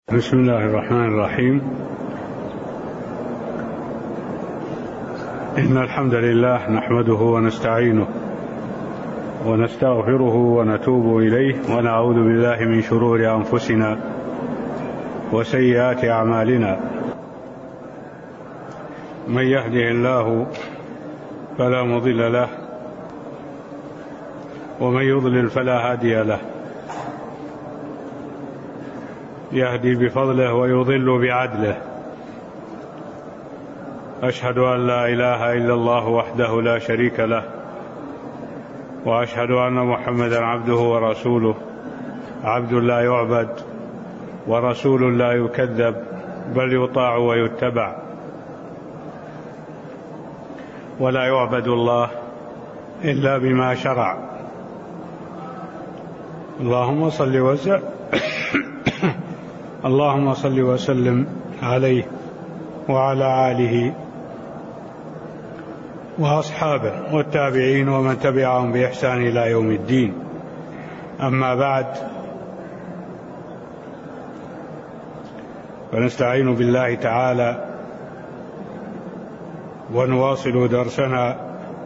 بسم الله الرحمن الرحيم. إن الحمد لله نحمده ونستعينه ونستغفره ونتوب إليه ونعوذ بالله من شرور أنفسنا وسيئات أعمالنا. من يهده الله فلا مضل له ومن يضلل فلا هادي له. يهدي بفضله ويضل بعدله. أشهد أن لا إله إلا الله وحده لا شريك له، وأشهد أن محمدا عبده ورسوله، عبد لا يعبد ورسول لا يكذب، بل يطاع ويتبع، ولا يعبد الله إلا بما شرع. اللهم صل وسلم عليه وعلى آله وأصحابه والتابعين ومن تبعهم بإحسان إلى يوم الدين. أما بعد، فنستعين بالله تعالى ونواصل درسنا،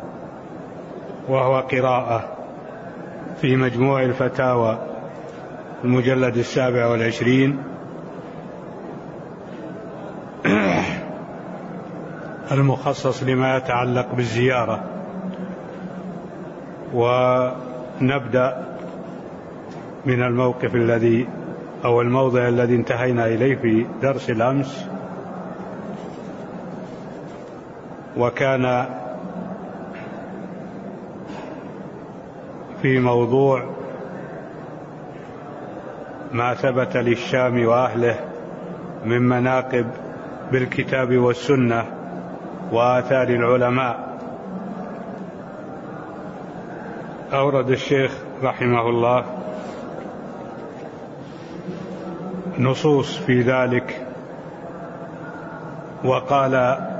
وهو قراءة في مجموع الفتاوى المجلد 27 المخصص لما يتعلق بالزيارة. ونبدأ من الموقف الموضع الذي انتهينا إليه في درس الأمس، وكان في موضوع ما ثبت للشام وأهله من مناقب بالكتاب والسنة وآثار العلماء. أورد الشيخ رحمه الله نصوص في ذلك، وقال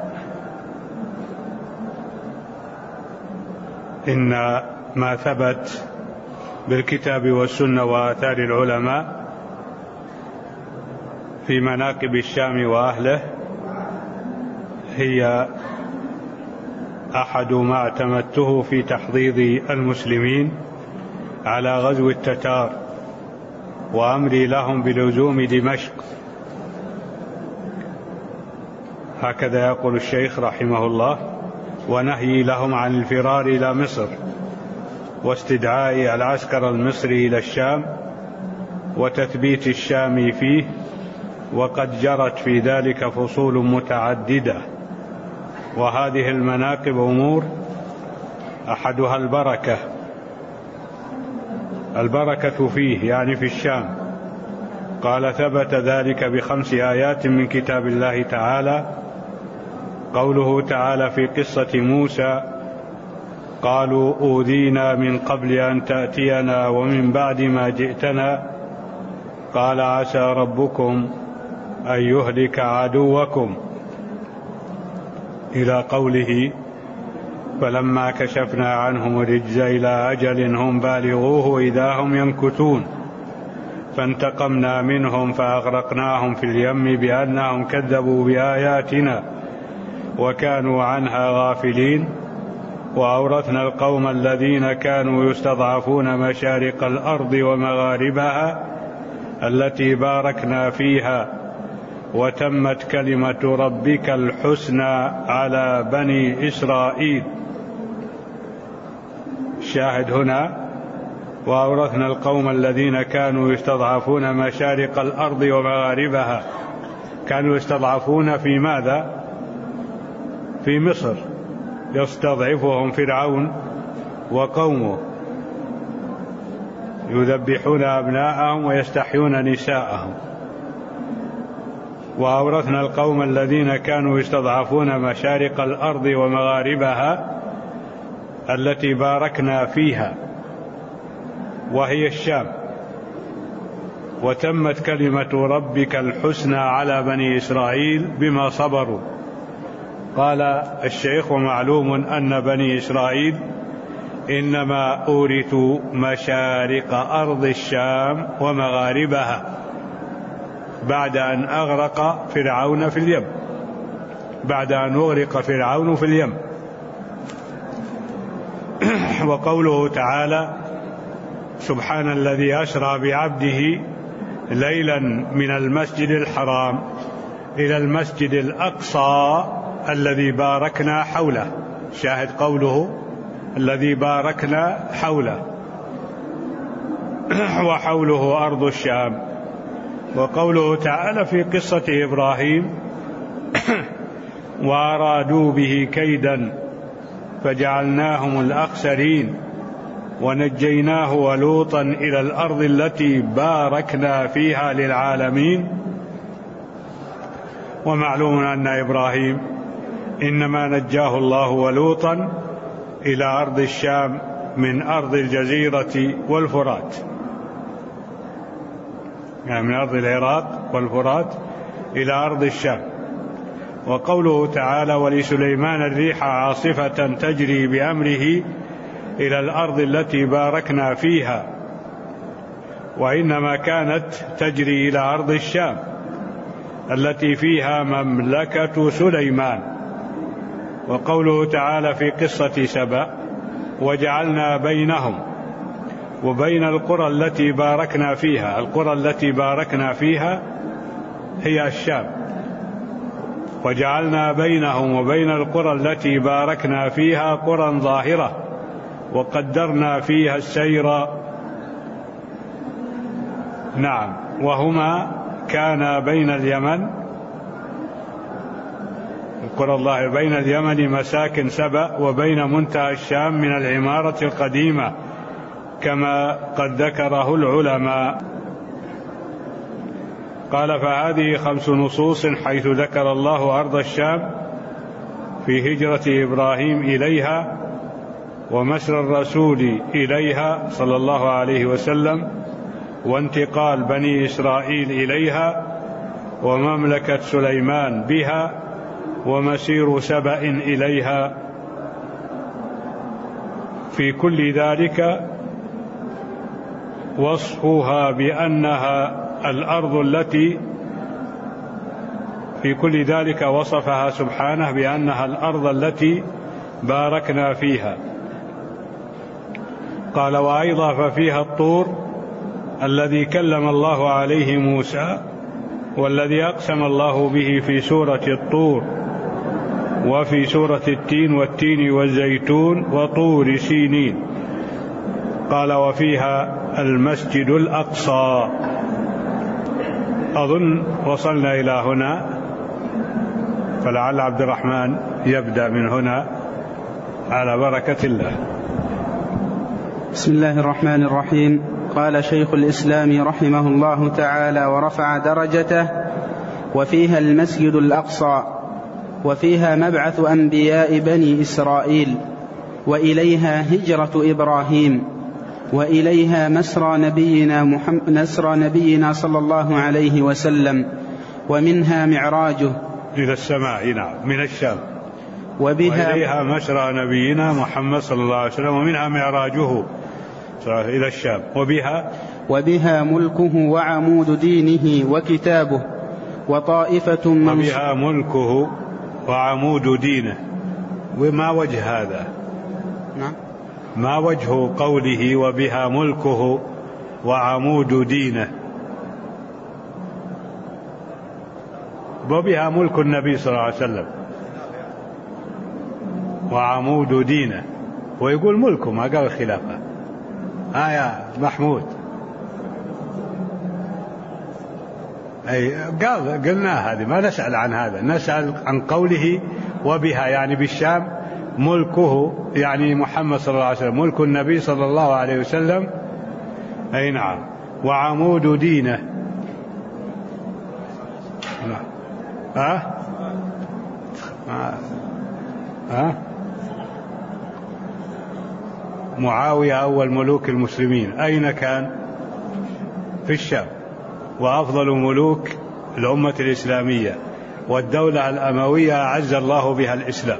إن ما ثبت بالكتاب والسنة وآثار العلماء في مناقب الشام وأهله هي أحد ما اعتمدته في تحضيض المسلمين على غزو التتار وأمري لهم بلزوم دمشق. هكذا يقول الشيخ رحمه الله: ونهي لهم عن الفرار إلى مصر، واستدعاء العسكر المصري إلى الشام، وتثبيت الشام فيه. وقد جرت في ذلك فصول متعددة، وهذه المناقب أمور أحدها البركة فيه، يعني في الشام. قال: ثبت ذلك ب5 آيات من كتاب الله تعالى. قوله تعالى في قصة موسى: قالوا أوذينا من قبل أن تأتينا ومن بعد ما جئتنا، قال عسى ربكم أن يهلك عدوكم، إلى قوله: فلما كشفنا عنهم الرجز إلى أجل هم بالغوه إذا هم ينكثون، فانتقمنا منهم فأغرقناهم في اليم بأنهم كذبوا بآياتنا وكانوا عنها غافلين. وأورثنا القوم الذين كانوا يستضعفون مشارق الأرض ومغاربها التي باركنا فيها، وتمت كلمة ربك الحسنى على بني إسرائيل. الشاهد هنا: وأورثنا القوم الذين كانوا يستضعفون مشارق الأرض ومغاربها. كانوا يستضعفون في ماذا؟ في مصر، يستضعفهم فرعون وقومه، يذبحون أبناءهم ويستحيون نساءهم. وأورثنا القوم الذين كانوا يستضعفون مشارق الأرض ومغاربها التي باركنا فيها، وهي الشام. وتمت كلمة ربك الحسنى على بني إسرائيل بما صبروا. قال الشيخ: ومعلوم أن بني إسرائيل إنما أورثوا مشارق أرض الشام ومغاربها، بعد أن أغرق فرعون في اليم، بعد أن أغرق فرعون في اليم. وقوله تعالى: سبحان الذي أسرى بعبده ليلا من المسجد الحرام إلى المسجد الأقصى الذي باركنا حوله. شاهد قوله الذي باركنا حوله، وحوله أرض الشام. وقوله تعالى في قصة إبراهيم: وأرادوا به كيدا فجعلناهم الأخسرين ونجيناه ولوطا إلى الأرض التي باركنا فيها للعالمين. ومعلوم أن إبراهيم إنما نجاه الله ولوطا إلى أرض الشام من أرض الجزيرة والفرات، يعني من أرض العراق والفرات إلى أرض الشام. وقوله تعالى: ولسليمان الريح عاصفة تجري بأمره إلى الأرض التي باركنا فيها، وإنما كانت تجري إلى أرض الشام التي فيها مملكة سليمان. وقوله تعالى في قصة سبأ: وجعلنا بينهم وبين القرى التي باركنا فيها. القرى التي باركنا فيها هي الشام. وجعلنا بينهم وبين القرى التي باركنا فيها قرى ظاهرة وقدرنا فيها السير. نعم، وهما كان بين اليمن، القرى الظاهرة بين اليمن مساكن سبأ وبين منتهى الشام من العمارة القديمة كما قد ذكره العلماء. قال: فهذه 5 نصوص حيث ذكر الله أرض الشام في هجرة إبراهيم إليها ومسر الرسول إليها صلى الله عليه وسلم وانتقال بني إسرائيل إليها ومملكة سليمان بها ومسير سبأ إليها. في كل ذلك وصفها بأنها الأرض التي في كل ذلك وصفها سبحانه بأنها الأرض التي باركنا فيها. قال: وأيضا ففيها الطور الذي كلم الله عليه موسى والذي أقسم الله به في سورة الطور وفي سورة التين والتين والزيتون وطور سينين. قال: وفيها المسجد الأقصى. أظن وصلنا إلى هنا، فلعل عبد الرحمن يبدأ من هنا على بركة الله. بسم الله الرحمن الرحيم. قال شيخ الإسلام رحمه الله تعالى ورفع درجته: وفيها المسجد الأقصى، وفيها مبعث أنبياء بني إسرائيل، وإليها هجرة إبراهيم، وإليها مسرى نبينا صلى الله عليه وسلم، ومنها معراجه إلى السماء، نعم، من الشام. وإليها مسرى نبينا محمد صلى الله عليه وسلم ومنها معراجه إلى الشام. وبها ملكه وعمود دينه وكتابه وطائفة وبها ملكه وعمود دينه. وما وجه هذا؟ نعم، ما وجه قوله وبها ملكه وعمود دينه؟ وبها ملك النبي صلى الله عليه وسلم وعمود دينه، ويقول ملكه، ما قال الخلافة. يا محمود، أي قلنا هذه، ما نسأل عن هذا، نسأل عن قوله وبها، يعني بالشام ملكه، يعني محمد صلى الله عليه وسلم، ملك النبي صلى الله عليه وسلم. أي نعم. وعمود دينه. معاوية أول ملوك المسلمين أين كان؟ في الشام، وأفضل ملوك الأمة الإسلامية، والدولة الأموية أعز الله بها الإسلام،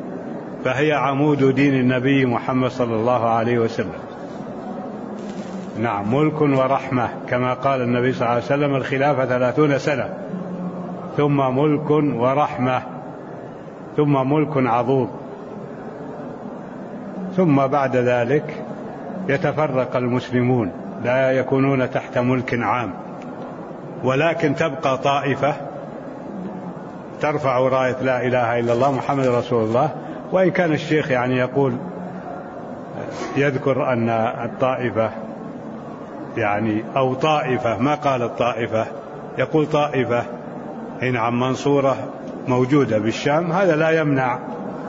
فهي عمود دين النبي محمد صلى الله عليه وسلم. نعم، ملك ورحمة، كما قال النبي صلى الله عليه وسلم: الخلافة 30 سنة، ثم ملك ورحمة، ثم ملك عضوض، ثم بعد ذلك يتفرق المسلمون، لا يكونون تحت ملك عام، ولكن تبقى طائفة ترفع راية لا إله إلا الله محمد رسول الله. وإن كان الشيخ يعني يقول يذكر أن الطائفة يعني أو طائفة، ما قال الطائفة، يقول طائفة نعم منصورة موجودة بالشام، هذا لا يمنع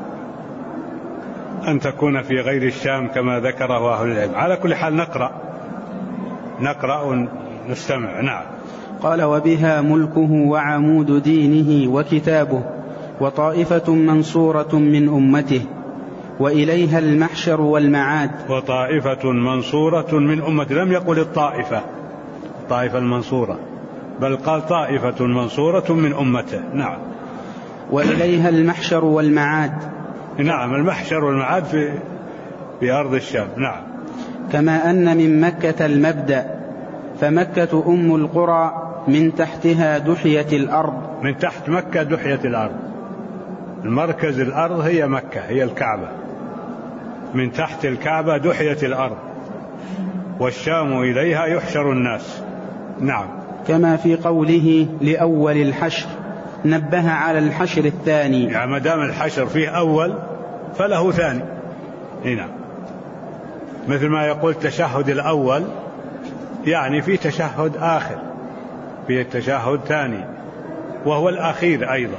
أن تكون في غير الشام كما ذكره أهل العلم. على كل حال نقرأ ونستمع. نعم. قال: وبها ملكه وعمود دينه وكتابه، وطائفة منصورة من أمته، وإليها المحشر والمعاد. وطائفة منصورة من أمته، لم يقل الطائفة المنصورة، بل قال طائفة منصورة من أمته. نعم. وإليها المحشر والمعاد. نعم، المحشر والمعاد في أرض الشام. نعم. كما أن من مكة المبدأ، فمكة أم القرى، من تحتها دحية الأرض. من تحت مكة دحية الأرض، المركز الأرض هي مكة، هي الكعبة، من تحت الكعبة دحية الأرض، والشام إليها يحشر الناس. نعم. كما في قوله: لأول الحشر، نبه على الحشر الثاني، يعني ما دام الحشر فيه أول فله ثاني. نعم. مثل ما يقول تشهد الأول، يعني في تشهد آخر، في التشهد ثاني وهو الأخير أيضا.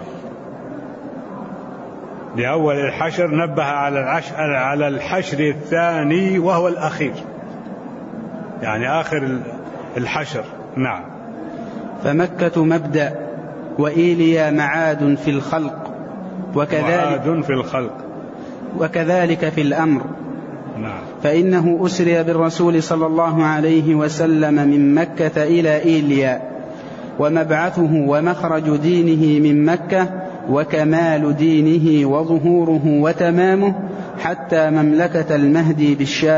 لأول الحشر نبه على الحشر الثاني وهو الأخير، يعني آخر الحشر. نعم. فمكة مبدأ، وإيليا معاد في الخلق، وكذلك في الأمر. نعم. فإنه أسري بالرسول صلى الله عليه وسلم من مكة إلى إيليا، ومبعثه ومخرج دينه من مكة، وكمال دينه وظهوره وتمامه حتى مملكة المهدي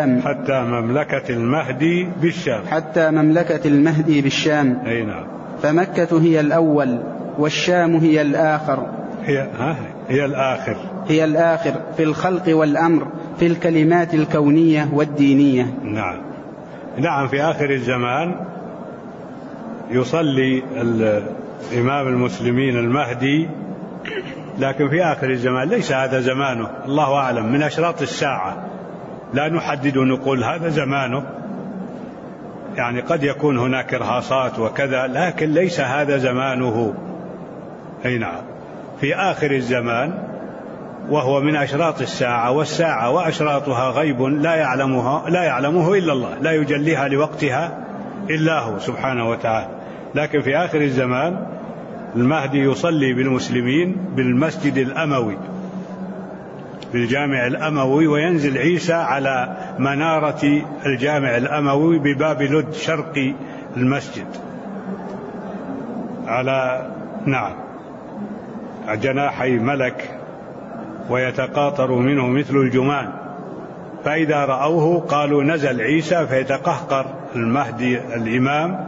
بالشام. أي نعم. فمكة هي الأول، والشام هي الآخر. هي الآخر في الخلق والأمر، في الكلمات الكونية والدينية. نعم. نعم. في آخر الزمان يصلي الإمام المسلمين المهدي، لكن في آخر الزمان ليس هذا زمانه، الله أعلم، من أشراط الساعة، لا نحدد ونقول هذا زمانه، يعني قد يكون هناك إرهاصات وكذا، لكن ليس هذا زمانه. أي نعم. في آخر الزمان، وهو من أشراط الساعة، والساعة وأشراطها غيب لا يعلمه إلا الله، لا يجليها لوقتها إلا هو سبحانه وتعالى. لكن في آخر الزمان المهدي يصلي بالمسلمين بالمسجد الأموي، بالجامع الأموي، وينزل عيسى على منارة الجامع الأموي بباب لد شرقي المسجد، على جناحي ملك، ويتقاطر منه مثل الجمان، فإذا رأوه قالوا نزل عيسى، فيتقهقر المهدي الإمام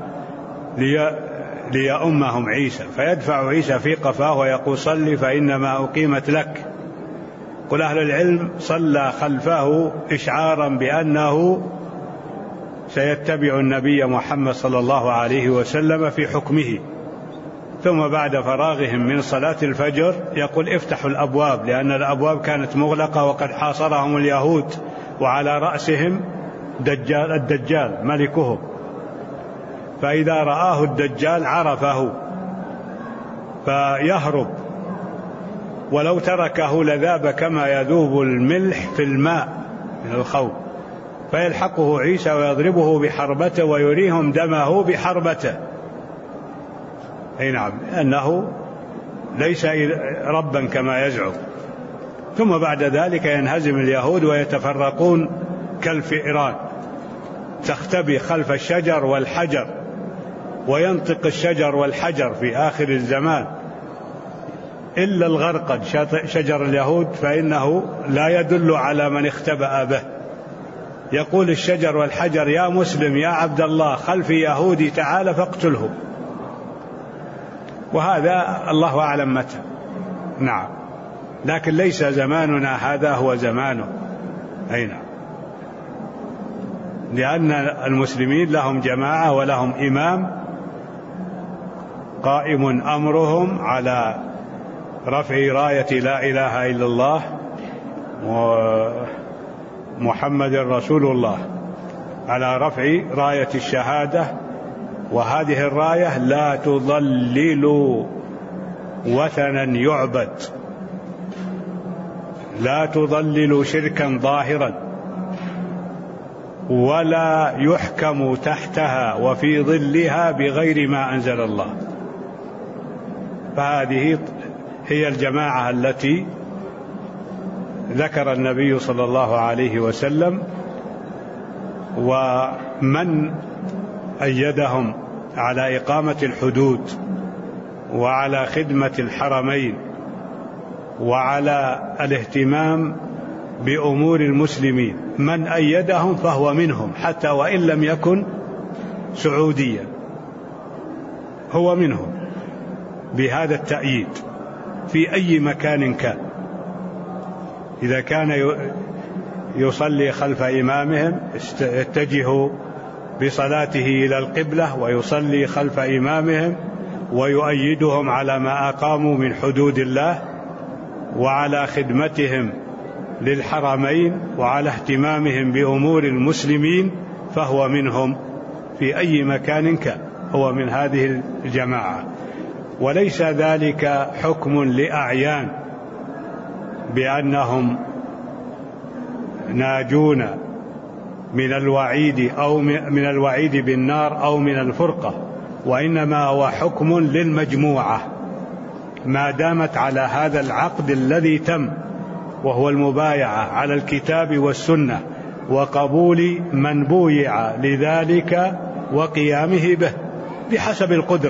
ليأمهم عيسى، فيدفع عيسى في قفاه ويقول: صل فإنما أقيمت لك. قل أهل العلم صلى خلفه إشعارا بأنه سيتبع النبي محمد صلى الله عليه وسلم في حكمه. ثم بعد فراغهم من صلاة الفجر يقول: افتحوا الأبواب، لأن الأبواب كانت مغلقة وقد حاصرهم اليهود، وعلى رأسهم الدجال ملكهم، فإذا رآه الدجال عرفه فيهرب، ولو تركه لذاب كما يذوب الملح في الماء من الخوف، فيلحقه عيسى ويضربه بحربته ويريهم دمه بحربته. أي نعم، أنه ليس ربا كما يزعم. ثم بعد ذلك ينهزم اليهود ويتفرقون كالفئران، تختبي خلف الشجر والحجر، وينطق الشجر والحجر في آخر الزمان، إلا الغرقد شجر اليهود، فإنه لا يدل على من اختبأ به، يقول الشجر والحجر يا مسلم يا عبد الله خلفي يهودي تعال فاقتله، وهذا الله أعلم متى. نعم، لكن ليس زماننا هذا هو زمانه. أي نعم، لأن المسلمين لهم جماعة ولهم إمام قائم أمرهم على رفع راية لا إله إلا الله ومحمد رسول الله، على رفع راية الشهادة، وهذه الراية لا تضلل وثنا يعبد، لا تضلل شركا ظاهرا، ولا يحكم تحتها وفي ظلها بغير ما أنزل الله. فهذه هي الجماعة التي ذكر النبي صلى الله عليه وسلم، ومن أيدهم على إقامة الحدود وعلى خدمة الحرمين وعلى الاهتمام بأمور المسلمين، من أيدهم فهو منهم حتى وإن لم يكن سعوديا، هو منهم بهذا التأييد في أي مكان كان. إذا كان يصلي خلف إمامهم يتجه بصلاته إلى القبلة ويصلي خلف إمامهم ويؤيدهم على ما أقاموا من حدود الله وعلى خدمتهم للحرمين وعلى اهتمامهم بأمور المسلمين، فهو منهم في أي مكان كان، هو من هذه الجماعة. وليس ذلك حكم لأعيان بأنهم ناجون من الوعيد أو من الوعيد بالنار أو من الفرقة، وإنما هو حكم للمجموعة ما دامت على هذا العقد الذي تم، وهو المبايعة على الكتاب والسنة وقبول من بويع لذلك وقيامه به بحسب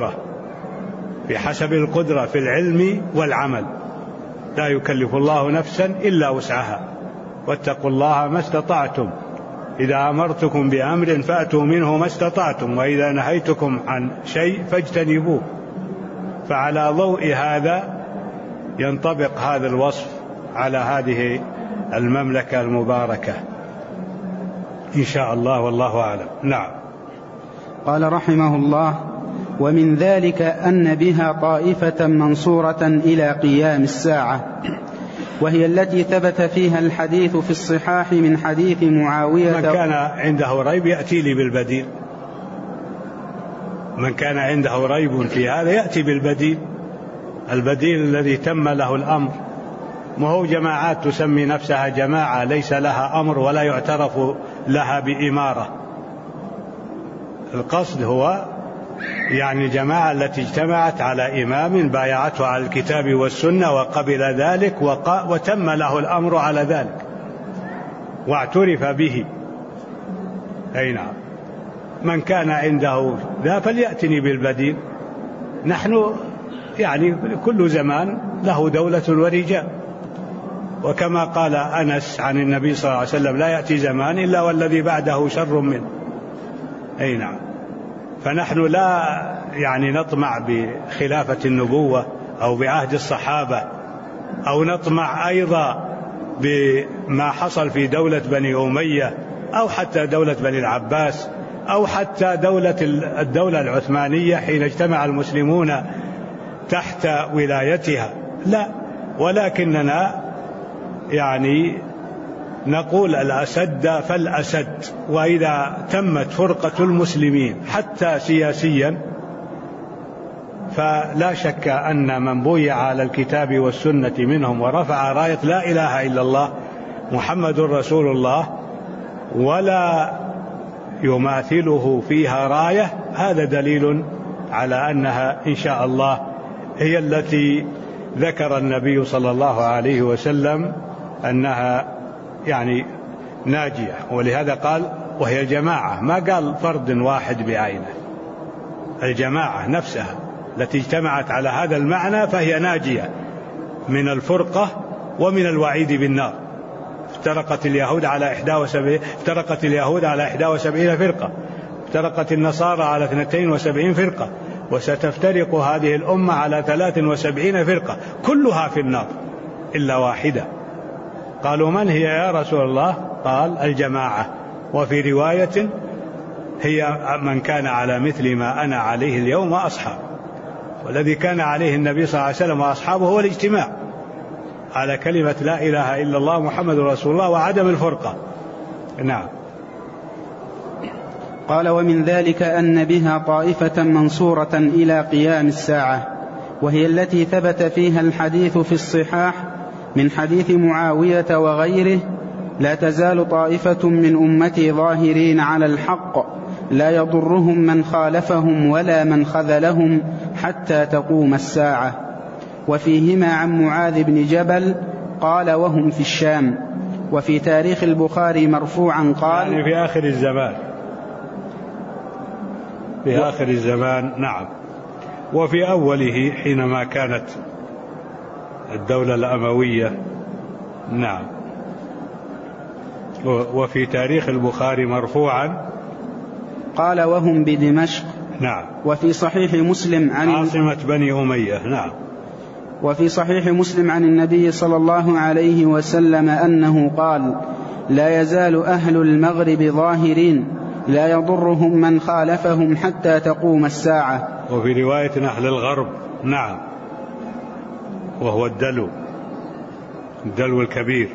القدرة في العلم والعمل. لا يكلف الله نفسا إلا وسعها، واتقوا الله ما استطعتم، إذا أمرتكم بأمر فأتوا منه ما استطعتم، وإذا نهيتكم عن شيء فاجتنبوه. فعلى ضوء هذا ينطبق هذا الوصف على هذه المملكة المباركة إن شاء الله، والله أعلم. نعم. قال رحمه الله: ومن ذلك أن بها طائفة منصورة إلى قيام الساعة، وهي التي ثبت فيها الحديث في الصحاح من حديث معاوية. من كان عنده ريب يأتي لي بالبديل، من كان عنده ريب في هذا يأتي بالبديل، البديل الذي تم له الأمر. ما هو جماعات تسمي نفسها جماعة ليس لها أمر ولا يعترف لها بإمارة. القصد هو يعني الجماعة التي اجتمعت على إمام بايعته على الكتاب والسنة وقبل ذلك وتم له الأمر على ذلك واعترف به. أي نعم. من كان عنده ذا فليأتني بالبديل. نحن يعني كل زمان له دولة ورجال، وكما قال أنس عن النبي صلى الله عليه وسلم: لا يأتي زمان إلا والذي بعده شر منه. أي نعم. فنحن لا يعني نطمع بخلافة النبوة أو بعهد الصحابة، أو نطمع أيضا بما حصل في دولة بني أمية أو حتى دولة بني العباس أو حتى الدولة العثمانية حين اجتمع المسلمون تحت ولايتها، لا، ولكننا يعني نقول الأسد فالأسد. وإذا تمت فرقة المسلمين حتى سياسيا فلا شك أن من بويع على الكتاب والسنة منهم ورفع راية لا إله إلا الله محمد رسول الله ولا يماثله فيها راية، هذا دليل على أنها إن شاء الله هي التي ذكر النبي صلى الله عليه وسلم أنها يعني ناجية. ولهذا قال وهي جماعة، ما قال فرد واحد بعينه، الجماعة نفسها التي اجتمعت على هذا المعنى فهي ناجية من الفرقة ومن الوعيد بالنار. افترقت اليهود على 71 فرقة، افترقت النصارى على 72 فرقة، وستفترق هذه الأمة على 73 فرقة كلها في النار إلا واحدة. قالوا من هي يا رسول الله؟ قال الجماعة، وفي رواية هي من كان على مثل ما أنا عليه اليوم وأصحاب. والذي كان عليه النبي صلى الله عليه وسلم وأصحابه هو الاجتماع على كلمة لا إله إلا الله محمد رسول الله وعدم الفرقة. نعم. قال ومن ذلك أن بها طائفة منصورة إلى قيام الساعة، وهي التي ثبت فيها الحديث في الصحاح من حديث معاوية وغيره: لا تزال طائفة من أمتي ظاهرين على الحق لا يضرهم من خالفهم ولا من خذلهم حتى تقوم الساعة. وفيهما عن معاذ بن جبل قال وهم في الشام. وفي تاريخ البخاري مرفوعا قال يعني في آخر الزمان، في آخر الزمان. نعم. وفي أوله حينما كانت الدولة الأموية. نعم. وفي تاريخ البخاري مرفوعا قال وهم بدمشق. نعم. وفي صحيح مسلم عن عاصمة بني أمية. نعم. وفي صحيح مسلم عن النبي صلى الله عليه وسلم أنه قال: لا يزال أهل المغرب ظاهرين لا يضرهم من خالفهم حتى تقوم الساعة. وفي رواية أهل الغرب. نعم. وهو الدلو الكبير،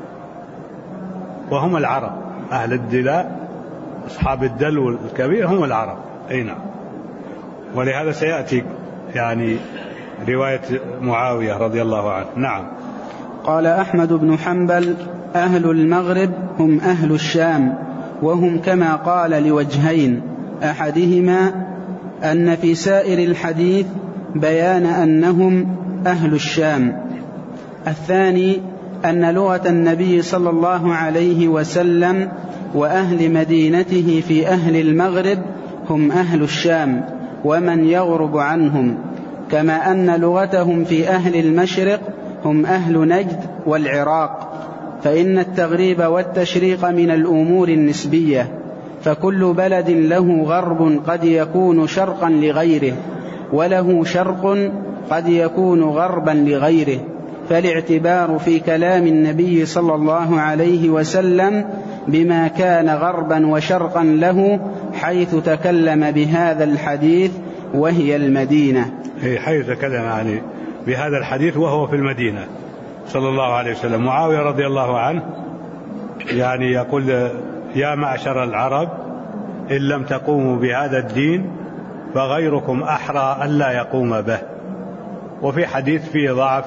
وهم العرب. أهل الدلاء أصحاب الدلو الكبير هم العرب. أي نعم. ولهذا سيأتي يعني رواية معاوية رضي الله عنه. نعم. قال أحمد بن حنبل: أهل المغرب هم أهل الشام، وهم كما قال لوجهين: أحدهما أن في سائر الحديث بيان أنهم أهل الشام، الثاني أن لغة النبي صلى الله عليه وسلم وأهل مدينته في أهل المغرب هم أهل الشام ومن يغرب عنهم، كما أن لغتهم في أهل المشرق هم أهل نجد والعراق. فإن التغريب والتشريق من الأمور النسبية، فكل بلد له غرب قد يكون شرقا لغيره، وله شرق قد يكون غربا لغيره، فالاعتبار في كلام النبي صلى الله عليه وسلم بما كان غربا وشرقا له حيث تكلم بهذا الحديث وهي المدينة. حيث تكلم يعني بهذا الحديث وهو في المدينة صلى الله عليه وسلم. معاوية رضي الله عنه يعني يقول: يا معشر العرب إن لم تقوموا بهذا الدين فغيركم أحرى ألا يقوم به. وفي حديث فيه ضعف: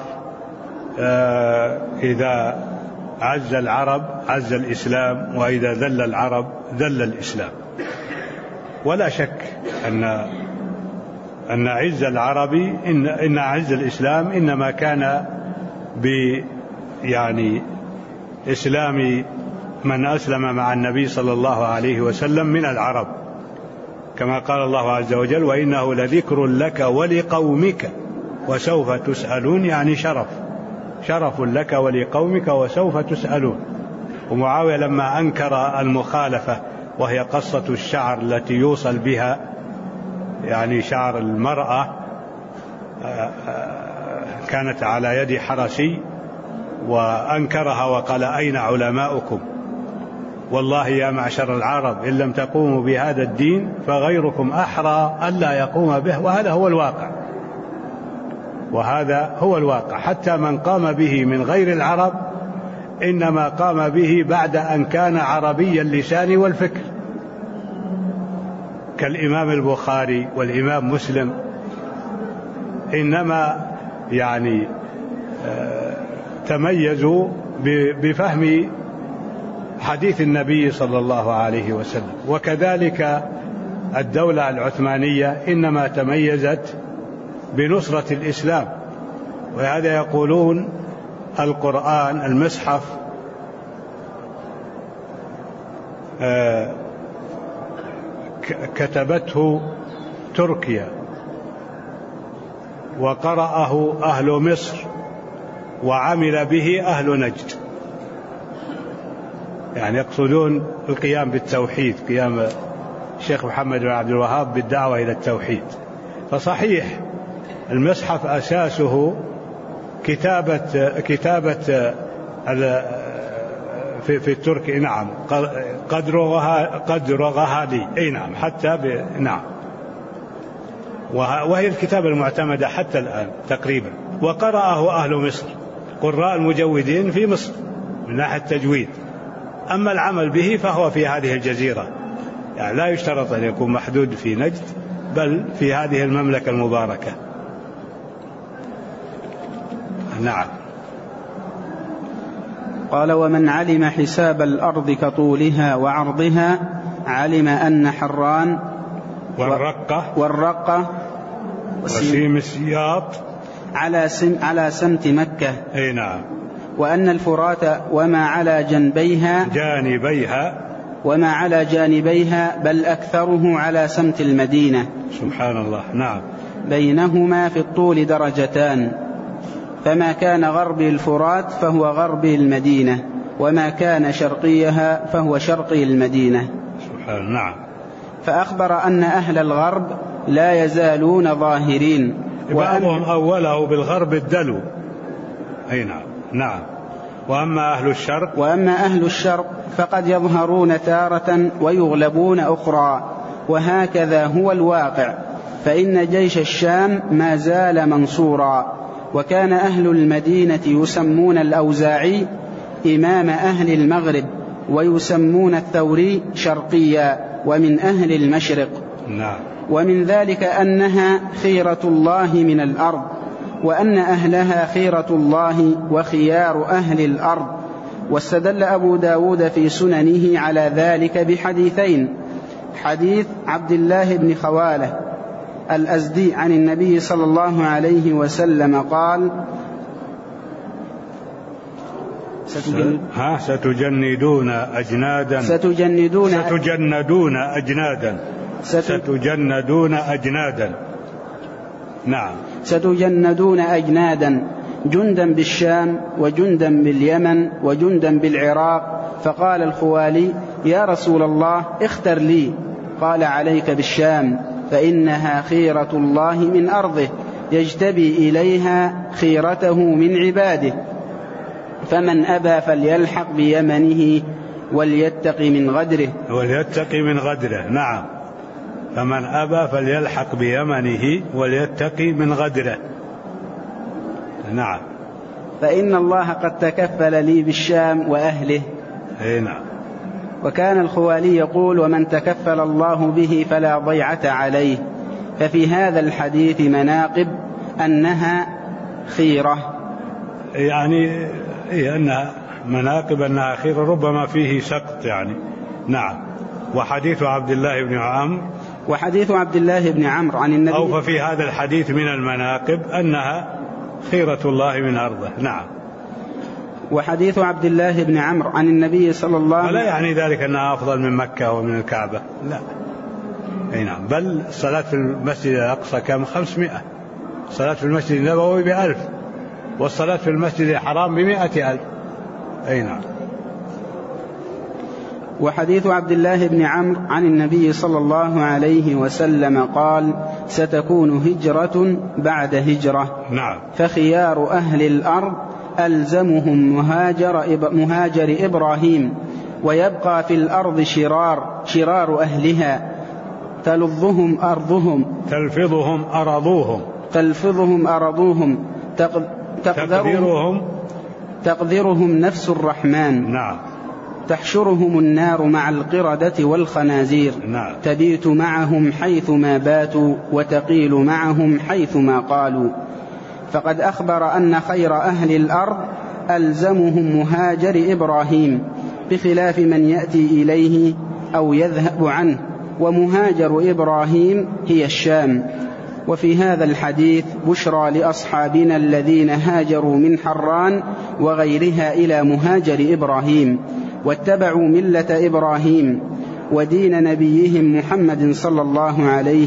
إذا عز العرب عز الإسلام، وإذا ذل العرب ذل الإسلام. ولا شك أن عز العرب إن عز الإسلام إنما كان يعني إسلام من أسلم مع النبي صلى الله عليه وسلم من العرب، كما قال الله عز وجل: وإنه لذكر لك ولقومك وسوف تسألون. يعني شرف لك ولقومك وسوف تسألون. ومعاوية لما أنكر المخالفة، وهي قصة الشعر التي يوصل بها يعني شعر المرأة، كانت على يد حرسي، وأنكرها وقال: أين علماؤكم؟ والله يا معشر العرب إن لم تقوموا بهذا الدين فغيركم أحرى ألا يقوم به. وهذا هو الواقع. حتى من قام به من غير العرب إنما قام به بعد أن كان عربي اللسان والفكر، كالإمام البخاري والإمام مسلم، إنما يعني تميزوا بفهم حديث النبي صلى الله عليه وسلم. وكذلك الدولة العثمانية إنما تميزت بنصرة الإسلام. وهذا يقولون القرآن المصحف كتبته تركيا، وقرأه أهل مصر، وعمل به أهل نجد. يعني يقصدون القيام بالتوحيد، قيام الشيخ محمد بن عبد الوهاب بالدعوة إلى التوحيد. فصحيح المصحف أساسه كتابة في الترك، نعم، قد رغها لي، أي نعم، حتى نعم، وهي الكتابة المعتمدة حتى الآن تقريبا، وقرأه أهل مصر، قراء المجودين في مصر من ناحية التجويد. أما العمل به فهو في هذه الجزيرة، يعني لا يشترط أن يكون محدود في نجد، بل في هذه المملكة المباركة. نعم. قال: ومن علم حساب الأرض كطولها وعرضها علم أن حران والرقة وسيم السياط على سمت مكة، أي نعم، وأن الفرات وما على جانبيها بل أكثره على سمت المدينة. سبحان الله. نعم. بينهما في الطول درجتان، فما كان غربي الفرات فهو غربي المدينة، وما كان شرقيها فهو شرقي المدينة. سبحان الله. نعم. فأخبر أن أهل الغرب لا يزالون ظاهرين، بعضهم أوله بالغرب الدلو، أي نعم. نعم. وأما أهل الشرق فقد يظهرون تارة ويغلبون أخرى، وهكذا هو الواقع، فإن جيش الشام ما زال منصورا. وكان أهل المدينة يسمون الأوزاعي إمام أهل المغرب، ويسمون الثوري شرقيا ومن أهل المشرق. نعم. ومن ذلك أنها خيرة الله من الأرض، وأن أهلها خيرة الله وخيار أهل الأرض. واستدل أبو داود في سننه على ذلك بحديثين: حديث عبد الله بن خوالة الأزدي عن النبي صلى الله عليه وسلم قال: ستجندون أجنادا. نعم. ستجندون أجنادا، جندا بالشام وجندا باليمن وجندا بالعراق. فقال الخوالي: يا رسول الله اختر لي. قال: عليك بالشام، فإنها خيرة الله من أرضه، يجتبي إليها خيرته من عباده. فمن أبى فليلحق بيمنه وليتقي من غدره. نعم. فمن أبى فليلحق بيمنه وليتقي من غدره. نعم. فإن الله قد تكفل لي بالشام وأهله. نعم. وكان الخوالي يقول: ومن تكفل الله به فلا ضيعة عليه. ففي هذا الحديث مناقب أنها خيرة، يعني أنها مناقب أنها خيرة، ربما فيه سقط يعني. نعم. وحديث عبد الله بن عمرو عن النبي، أو ففي هذا الحديث من المناقب أنها خيرة الله من أرضه. نعم. وحديث عبد الله بن عمرو عن النبي صلى الله عليه وسلم، ولا يعني ذلك أنها أفضل من مكة ومن الكعبة، لا. أي نعم. بل الصلاة في المسجد الأقصى كم؟ 500، الصلاة في المسجد النبوي 1000، والصلاة في المسجد الحرام 100,000. أي نعم. وحديث عبد الله بن عمرو عن النبي صلى الله عليه وسلم قال: ستكون هجرة بعد هجرة. نعم. فخيار أهل الأرض ألزمهم مهاجر إبراهيم، ويبقى في الأرض شرار أهلها، تلفظهم أرضوهم تقدرهم نفس الرحمن. نعم. تحشرهم النار مع القردة والخنازير. نعم. تبيت معهم حيثما باتوا، وتقيل معهم حيثما قالوا. فقد أخبر أن خير أهل الأرض ألزمهم مهاجر إبراهيم، بخلاف من يأتي إليه أو يذهب عنه، ومهاجر إبراهيم هي الشام. وفي هذا الحديث بشرى لأصحابنا الذين هاجروا من حران وغيرها إلى مهاجر إبراهيم، واتبعوا ملة إبراهيم ودين نبيهم محمد صلى الله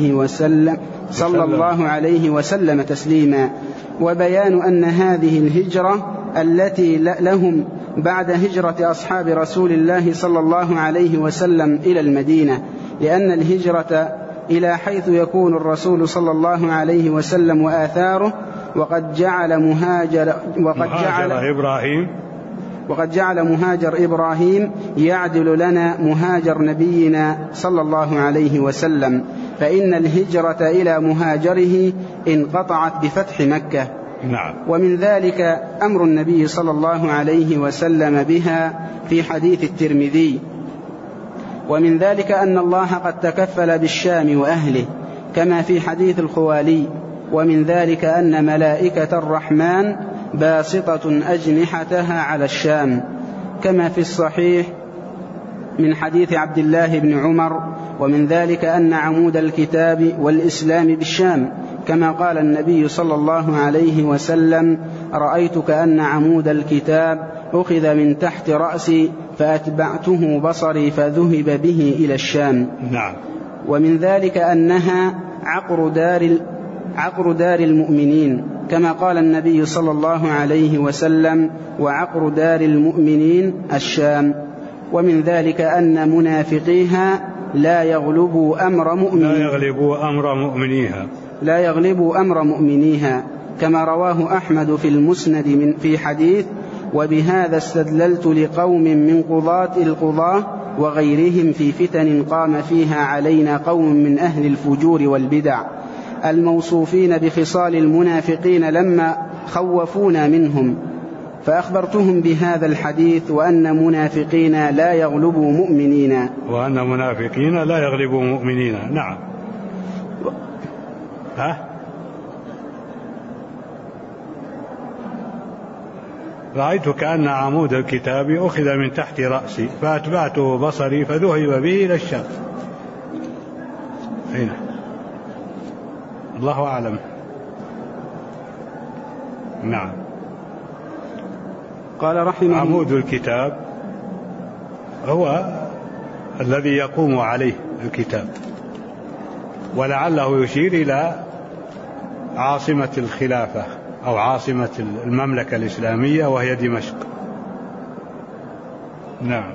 عليه وسلم تسليما. وبيان أن هذه الهجرة التي لهم بعد هجرة أصحاب رسول الله صلى الله عليه وسلم إلى المدينة، لأن الهجرة إلى حيث يكون الرسول صلى الله عليه وسلم وآثاره وقد جعل مهاجر إبراهيم يعدل لنا مهاجر نبينا صلى الله عليه وسلم، فإن الهجرة إلى مهاجره انقطعت بفتح مكة. نعم. ومن ذلك أمر النبي صلى الله عليه وسلم بها في حديث الترمذي. ومن ذلك أن الله قد تكفل بالشام وأهله كما في حديث الخوالي. ومن ذلك أن ملائكة الرحمن باسطة أجنحتها على الشام كما في الصحيح من حديث عبد الله بن عمر. ومن ذلك أن عمود الكتاب والإسلام بالشام كما قال النبي صلى الله عليه وسلم: رأيت كأن عمود الكتاب أخذ من تحت رأسي فأتبعته بصري فذهب به إلى الشام. نعم. ومن ذلك أنها عقر دار المؤمنين كما قال النبي صلى الله عليه وسلم: وعقر دار المؤمنين الشام. ومن ذلك أن منافقيها لا يغلبوا أمر مؤمنيها كما رواه أحمد في المسند في حديث: وبهذا استدللت لقوم من قضاة القضاة وغيرهم في فتن قام فيها علينا قوم من أهل الفجور والبدع الموصوفين بخصال المنافقين لما خوفونا منهم، فأخبرتهم بهذا الحديث وأن منافقين لا يغلبوا مؤمنين. نعم. رأيت كأن عمود الكتاب أخذ من تحت رأسي فأتبعته بصري فذهب به إلى الشام. هنا الله أعلم. نعم. قال رحمه: عمود الكتاب هو الذي يقوم عليه الكتاب، ولعله يشير إلى عاصمة الخلافة أو عاصمة المملكة الإسلامية وهي دمشق. نعم.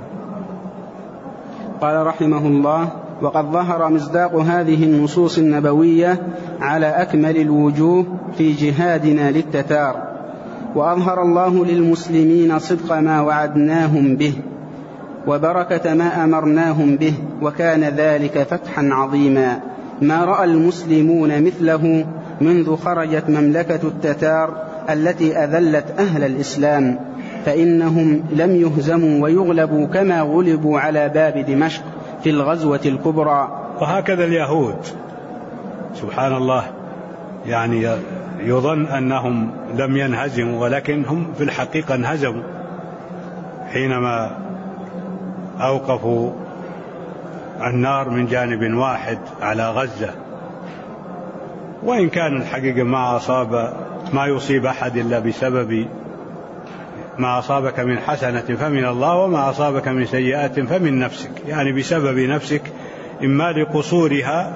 قال رحمه الله: وقد ظهر مصداق هذه النصوص النبوية على أكمل الوجوه في جهادنا للتتار، وأظهر الله للمسلمين صدق ما وعدناهم به وبركة ما أمرناهم به، وكان ذلك فتحا عظيما ما رأى المسلمون مثله منذ خرجت مملكة التتار التي أذلت أهل الإسلام، فإنهم لم يهزموا ويغلبوا كما غلبوا على باب دمشق في الغزوة الكبرى. وهكذا اليهود سبحان الله، يعني يظن أنهم لم ينهزموا ولكن هم في الحقيقة انهزموا حينما أوقفوا النار من جانب واحد على غزة، وإن كان الحقيقة ما يصيب أحد إلا بسبب ما أصابك من حسنة فمن الله وما أصابك من سيئات فمن نفسك، يعني بسبب نفسك، إما لقصورها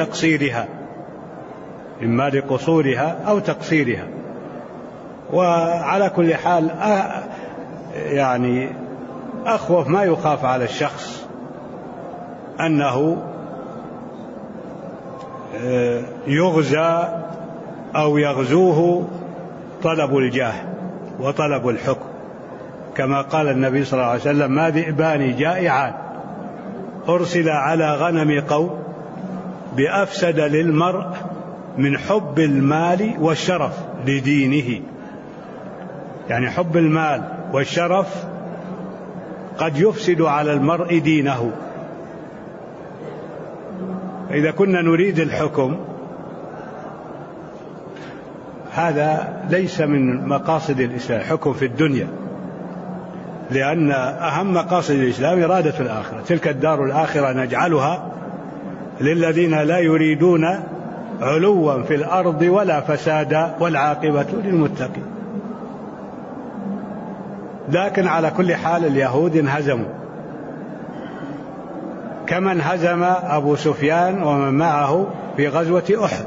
أو تقصيرها. وعلى كل حال يعني أخوف ما يخاف على الشخص أنه يغزى أو يغزوه طلب الجاه وطلب الحكم، كما قال النبي صلى الله عليه وسلم: ما ذئبان جائعان أرسل على غنم قوم بأفسد للمرء من حب المال والشرف لدينه. يعني حب المال والشرف قد يفسد على المرء دينه. إذا كنا نريد الحكم، هذا ليس من مقاصد الإسلام، حكم في الدنيا، لأن أهم مقاصد الإسلام إرادة الآخرة. تلك الدار الآخرة نجعلها للذين لا يريدون علوا في الأرض ولا فسادا والعاقبة للمتقين. لكن على كل حال اليهود انهزموا كما انهزم أبو سفيان ومن معه في غزوة أحد،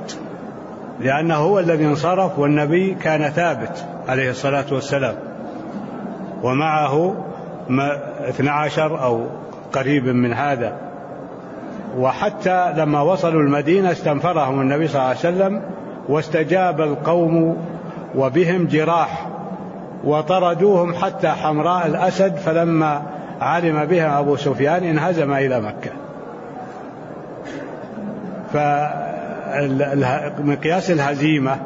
لأنه هو الذي انصرف والنبي كان ثابت عليه الصلاة والسلام. ومعه 12 أو قريب من هذا. وحتى لما وصلوا المدينة استنفرهم النبي صلى الله عليه وسلم واستجاب القوم وبهم جراح وطردوهم حتى حمراء الأسد، فلما علم بهم أبو سفيان انهزم إلى مكة. فمقياس الهزيمة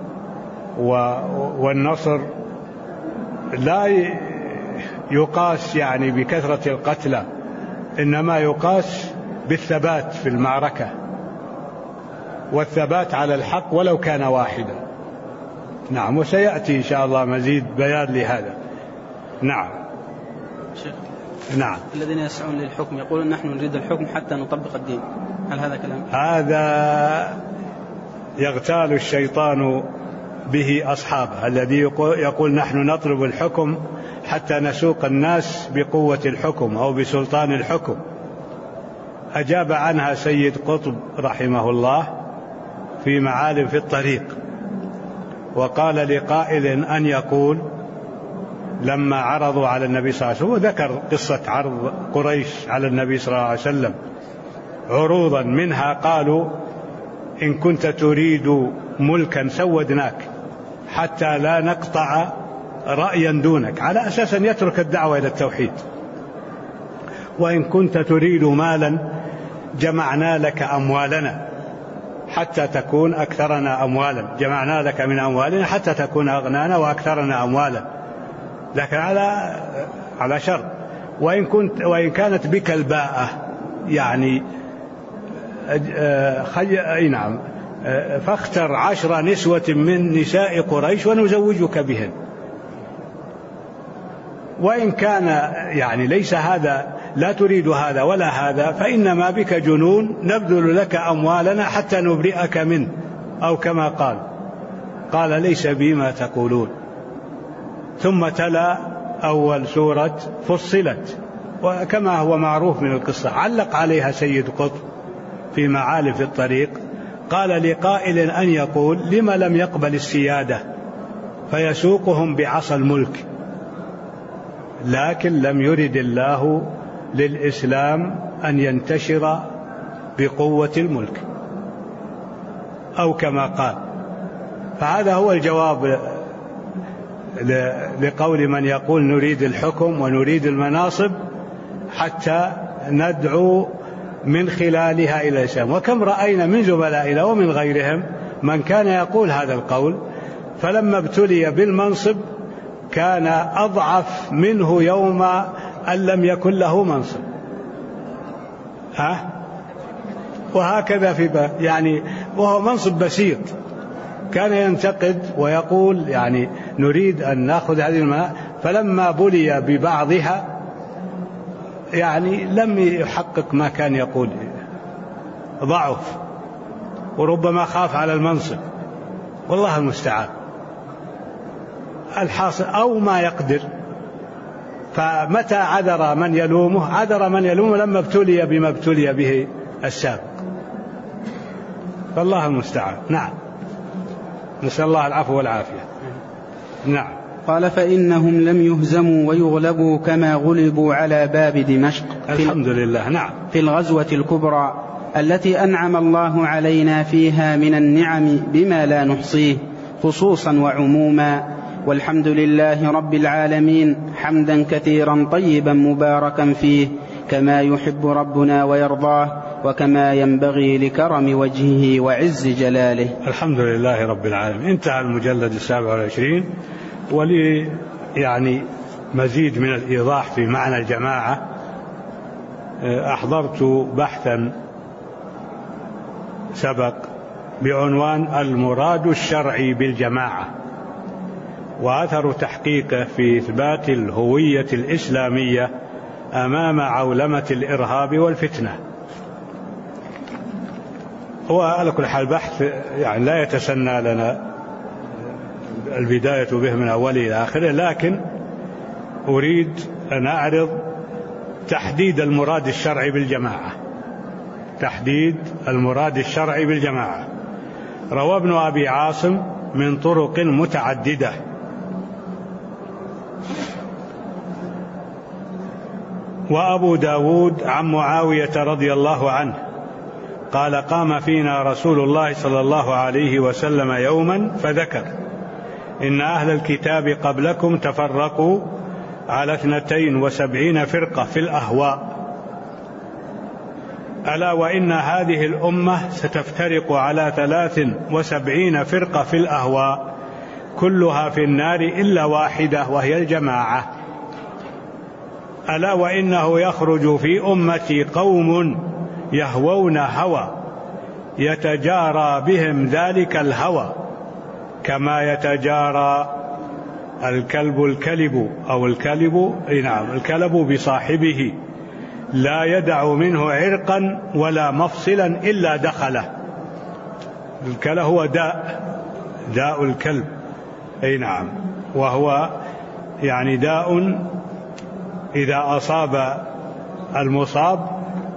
والنصر لا يقاس يعني بكثرة القتلى، إنما يقاس بالثبات في المعركة والثبات على الحق ولو كان واحدا. نعم، وسيأتي إن شاء الله مزيد بيان لهذا. نعم شيخ. نعم. الذين يسعون للحكم يقولون نحن نريد الحكم حتى نطبق الدين، هل هذا كلام؟ هذا يغتال الشيطان به أصحابه، الذي يقول نحن نطلب الحكم حتى نسوق الناس بقوة الحكم أو بسلطان الحكم. أجاب عنها سيد قطب رحمه الله في معالم في الطريق، وقال لقائل أن يقول لما عرضوا على النبي صلى الله عليه وسلم، وذكر قصة عرض قريش على النبي صلى الله عليه وسلم عروضا، منها قالوا إن كنت تريد ملكا سودناك حتى لا نقطع رأيا دونك، على أساس أن يترك الدعوة إلى التوحيد. وإن كنت تريد مالا جمعنا لك أموالنا حتى تكون أكثرنا أموالا، جمعنا لك من أموالنا حتى تكون أغنانا وأكثرنا أموالا، لكن على شرط وإن كانت بك الباءة، يعني نعم فاختر 10 نسوة من نساء قريش ونزوجك بهن. وإن كان يعني ليس هذا، لا تريد هذا ولا هذا، فإنما بك جنون نبذل لك أموالنا حتى نبرئك منه، أو كما قال ليس بي ما تقولون. ثم تلا أول سورة فصلت، وكما هو معروف من القصة علق عليها سيد قطب في معالم في الطريق، قال لقائل أن يقول لما لم يقبل السيادة فيسوقهم بعصا الملك، لكن لم يرد الله للإسلام أن ينتشر بقوة الملك، أو كما قال. فهذا هو الجواب لقول من يقول نريد الحكم ونريد المناصب حتى ندعو من خلالها إلى الإسلام. وكم رأينا من زملائنا ومن غيرهم من كان يقول هذا القول، فلما ابتلي بالمنصب كان أضعف منه يوم أن لم يكن له منصب. وهكذا في يعني وهو منصب بسيط كان ينتقد ويقول يعني نريد أن نأخذ هذه المناصب، فلما بلي ببعضها يعني لم يحقق ما كان يقول، ضعف وربما خاف على المنصب، والله المستعان. الحاصل أو ما يقدر. فمتى عذر من يلومه؟ عذر من يلومه لما ابتلي بما ابتلي به السابق، فالله المستعان. نعم، نسأل الله العفو والعافية. نعم. قال فإنهم لم يهزموا ويغلبوا كما غلبوا على باب دمشق الحمد لله. نعم. في الغزوة الكبرى التي أنعم الله علينا فيها من النعم بما لا نحصيه خصوصا وعموما، والحمد لله رب العالمين حمدا كثيرا طيبا مباركا فيه كما يحب ربنا ويرضاه وكما ينبغي لكرم وجهه وعز جلاله. الحمد لله رب العالمين. انتهى المجلد 27. ولي يعني مزيد من الإيضاح في معنى الجماعة، أحضرت بحثا سبق بعنوان المراد الشرعي بالجماعة، وأثر تحقيقه في إثبات الهوية الإسلامية أمام عولمة الإرهاب والفتنة. وعلى كل حال بحث يعني لا يتسنى لنا البداية به من أوله إلى آخره، لكن أريد أن أعرض تحديد المراد الشرعي بالجماعة. تحديد المراد الشرعي بالجماعة. روى ابن أبي عاصم من طرق متعددة وأبو داود عن معاوية رضي الله عنه قال قام فينا رسول الله صلى الله عليه وسلم يوما فذكر إن أهل الكتاب قبلكم تفرقوا على 72 فرقة في الأهواء، ألا وإن هذه الأمة ستفترق على 73 فرقة في الأهواء كلها في النار إلا واحدة وهي الجماعة. ألا وإنه يخرج في أمتي قوم يهوون هوى يتجارى بهم ذلك الهوى كما يتجارى الكلب بصاحبه لا يدع منه عرقا ولا مفصلا إلا دخله. الكلى هو داء الكلب، وهو يعني داء إذا أصاب المصاب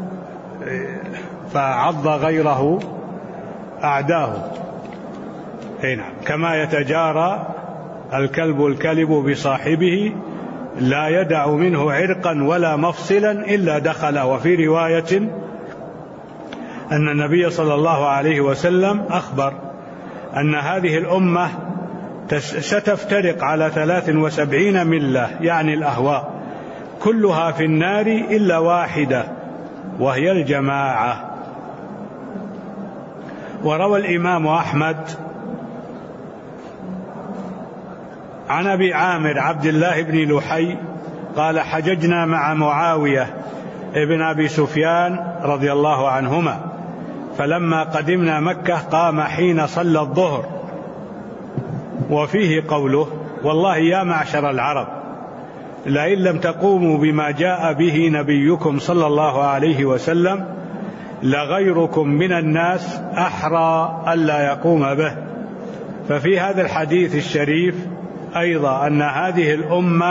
فعض غيره أعداه. كما يتجارى الكلب بصاحبه لا يدع منه عرقا ولا مفصلا إلا دخله. وفي رواية أن النبي صلى الله عليه وسلم أخبر أن هذه الأمة ستفترق على 73 ملة، يعني الأهواء، كلها في النار إلا واحدة وهي الجماعة. وروى الإمام أحمد عن أبي عامر عبد الله بن لحي قال حججنا مع معاوية ابن أبي سفيان رضي الله عنهما، فلما قدمنا مكة قام حين صلى الظهر، وفيه قوله والله يا معشر العرب لئن لم تقوموا بما جاء به نبيكم صلى الله عليه وسلم لغيركم من الناس أحرى ألا يقوم به. ففي هذا الحديث الشريف أيضا أن هذه الأمة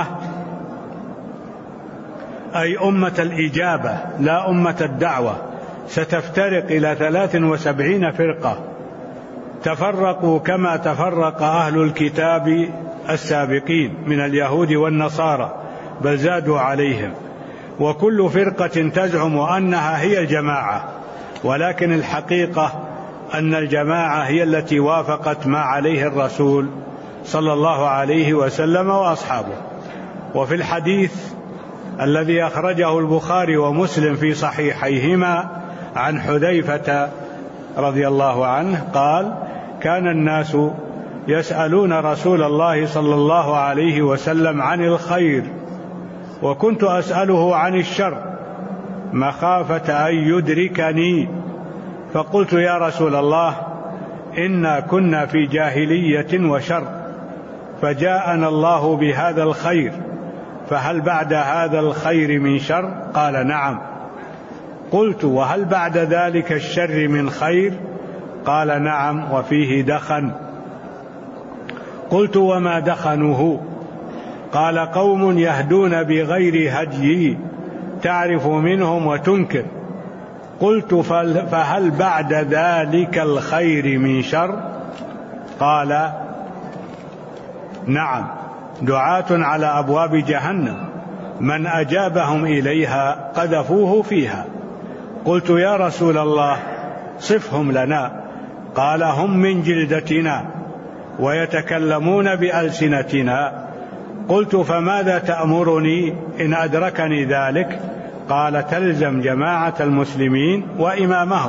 أي أمة الإجابة لا أمة الدعوة ستفترق إلى 73 فرقة، تفرقوا كما تفرق أهل الكتاب السابقين من اليهود والنصارى بل زادوا عليهم، وكل فرقة تزعم أنها هي الجماعة، ولكن الحقيقة أن الجماعة هي التي وافقت ما عليه الرسول صلى الله عليه وسلم وأصحابه. وفي الحديث الذي أخرجه البخاري ومسلم في صحيحيهما عن حذيفة رضي الله عنه قال كان الناس يسألون رسول الله صلى الله عليه وسلم عن الخير وكنت أسأله عن الشر مخافة أن يدركني، فقلت يا رسول الله إنا كنا في جاهلية وشر فجاءنا الله بهذا الخير فهل بعد هذا الخير من شر؟ قال نعم. قلت وهل بعد ذلك الشر من خير؟ قال نعم وفيه دخن. قلت وما دخنه؟ قال قوم يهدون بغير هدي تعرف منهم وتنكر. قلت فهل بعد ذلك الخير من شر؟ قال نعم دعاة على أبواب جهنم من أجابهم إليها قذفوه فيها. قلت يا رسول الله صفهم لنا. قال هم من جلدتنا ويتكلمون بألسنتنا. قلت فماذا تأمرني إن أدركني ذلك؟ قال تلزم جماعة المسلمين وإمامهم.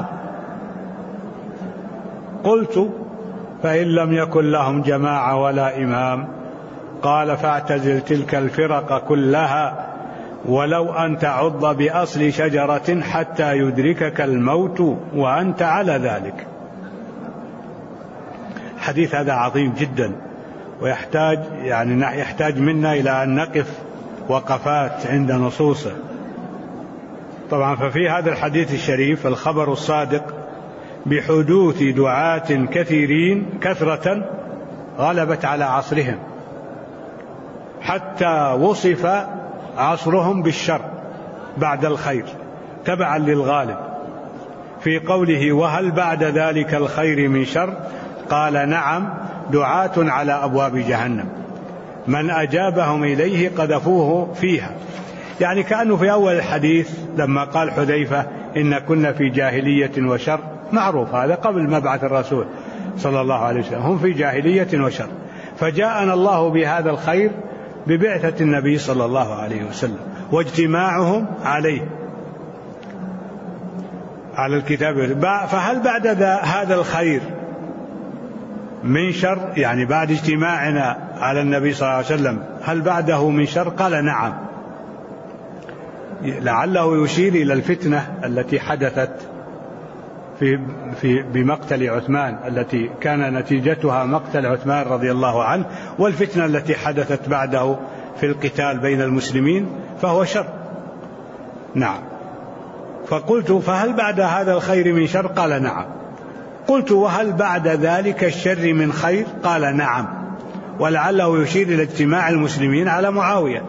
قلت فإن لم يكن لهم جماعة ولا إمام؟ قال فاعتزل تلك الفرق كلها ولو أن تعض بأصل شجرة حتى يدركك الموت وأنت على ذلك. حديث هذا عظيم جدا ويحتاج منا إلى أن نقف وقفات عند نصوصه. طبعا ففي هذا الحديث الشريف الخبر الصادق بحدوث دعاة كثيرين كثرة غلبت على عصرهم حتى وصف عصرهم بالشر بعد الخير تبعا للغالب في قوله وهل بعد ذلك الخير من شر؟ قال نعم دعاة على أبواب جهنم من أجابهم إليه قذفوه فيها. يعني كأنه في أول الحديث لما قال حذيفة إن كنا في جاهلية وشر، معروف هذا قبل مبعث الرسول صلى الله عليه وسلم، هم في جاهلية وشر، فجاءنا الله بهذا الخير ببعثة النبي صلى الله عليه وسلم واجتماعهم عليه على الكتاب. فهل بعد هذا الخير من شر؟ يعني بعد اجتماعنا على النبي صلى الله عليه وسلم هل بعده من شر؟ قال نعم، لعله يشير إلى الفتنة التي حدثت بمقتل عثمان، التي كان نتيجتها مقتل عثمان رضي الله عنه، والفتنة التي حدثت بعده في القتال بين المسلمين، فهو شر. نعم. فقلت فهل بعد هذا الخير من شر؟ قال نعم. قلت وهل بعد ذلك الشر من خير؟ قال نعم، ولعله يشير إلى اجتماع المسلمين على معاوية.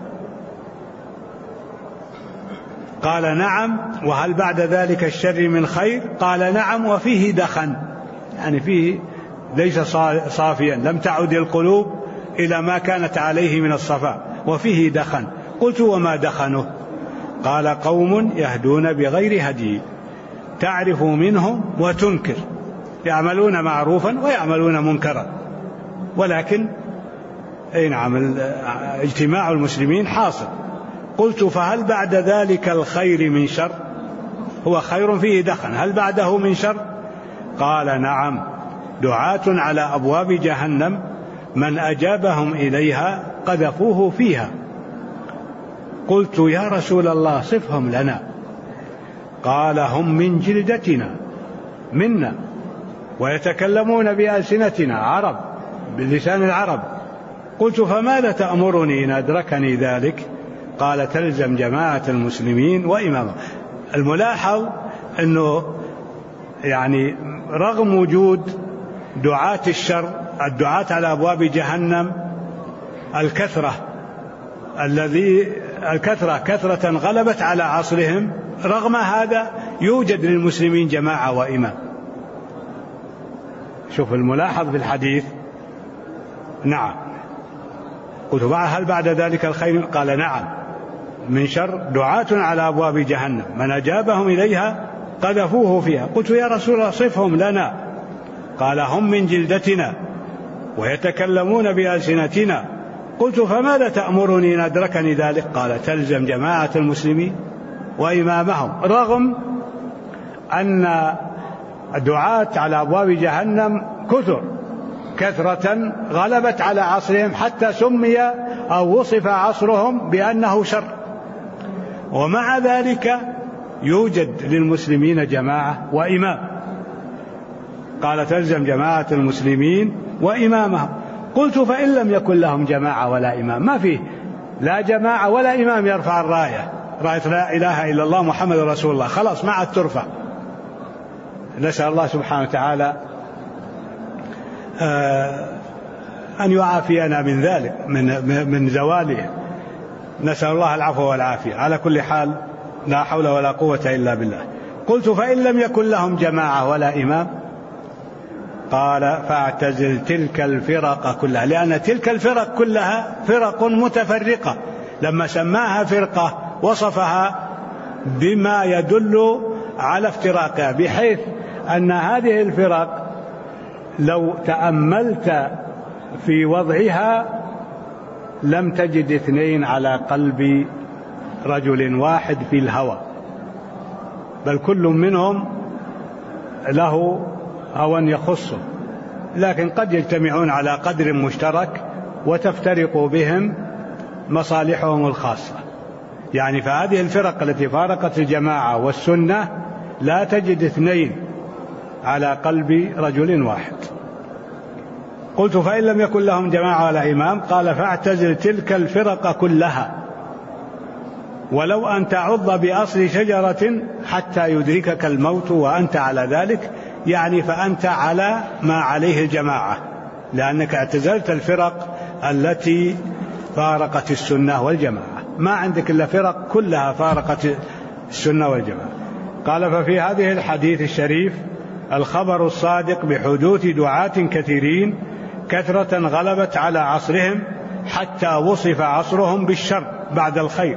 قال نعم. وهل بعد ذلك الشر من خير؟ قال نعم، وفيه دخن، يعني فيه ليس صافيا، لم تعد القلوب إلى ما كانت عليه من الصفاء، وفيه دخن. قلت وما دخنه؟ قال قوم يهدون بغير هدي تعرف منهم وتنكر، يعملون معروفا ويعملون منكرا، ولكن أي نعم اجتماع المسلمين حاصل. قلت فهل بعد ذلك الخير من شر؟ هو خير فيه دخن، هل بعده من شر؟ قال نعم، دعاة على أبواب جهنم من أجابهم إليها قذفوه فيها. قلت يا رسول الله صفهم لنا. قال هم من جلدتنا منا ويتكلمون بألسنتنا، عرب، بلسان العرب. قلت فماذا تأمرني إن أدركني ذلك؟ قال تلزم جماعة المسلمين وإمامهم. الملاحظ أنه يعني رغم وجود دعاة الشر، الدعاة على أبواب جهنم، كثرة غلبت على عصرهم، رغم هذا يوجد للمسلمين جماعة وإمام. شوف الملاحظ في الحديث. نعم. قلت هل بعد ذلك الخير؟ قال نعم، من شر دعاة على أبواب جهنم من أجابهم إليها قذفوه فيها. قلت يا رسول الله صفهم لنا. قال هم من جلدتنا ويتكلمون بألسنتنا. قلت فماذا تأمرني إن أدركني ذلك؟ قال تلزم جماعة المسلمين وإمامهم، رغم أن الدعاة على أبواب جهنم كثرة غلبت على عصرهم، حتى سمي أو وصف عصرهم بأنه شر، ومع ذلك يوجد للمسلمين جماعة وإمام. قال تلزم جماعة المسلمين وإمامهم. قلت فإن لم يكن لهم جماعة ولا إمام، ما فيه لا جماعة ولا إمام يرفع راية لا إله إلا الله محمد رسول الله، خلاص ما عاد ترفع. نسأل الله سبحانه وتعالى أن يعافينا من ذلك، من زواله، نسأل الله العفو والعافية. على كل حال لا حول ولا قوة إلا بالله. قلت فإن لم يكن لهم جماعة ولا إمام؟ قال فاعتزل تلك الفرق كلها، لأن تلك الفرق كلها فرق متفرقة. لما سماها فرقة وصفها بما يدل على افتراقها، بحيث أن هذه الفرق لو تأملت في وضعها لم تجد اثنين على قلب رجل واحد في الهوى، بل كل منهم له هوى يخصه، لكن قد يجتمعون على قدر مشترك وتفترق بهم مصالحهم الخاصة. يعني فهذه الفرق التي فارقت الجماعة والسنة لا تجد اثنين على قلب رجل واحد. قلت فإن لم يكن لهم جماعة ولا إمام؟ قال فاعتزل تلك الفرق كلها ولو أن تعض بأصل شجرة حتى يدركك الموت وأنت على ذلك، يعني فأنت على ما عليه الجماعة، لأنك اعتزلت الفرق التي فارقت السنة والجماعة، ما عندك إلا فرق كلها فارقت السنة والجماعة. قال ففي هذه الحديث الشريف الخبر الصادق بحدوث دعاة كثيرين كثرة غلبت على عصرهم حتى وصف عصرهم بالشر بعد الخير،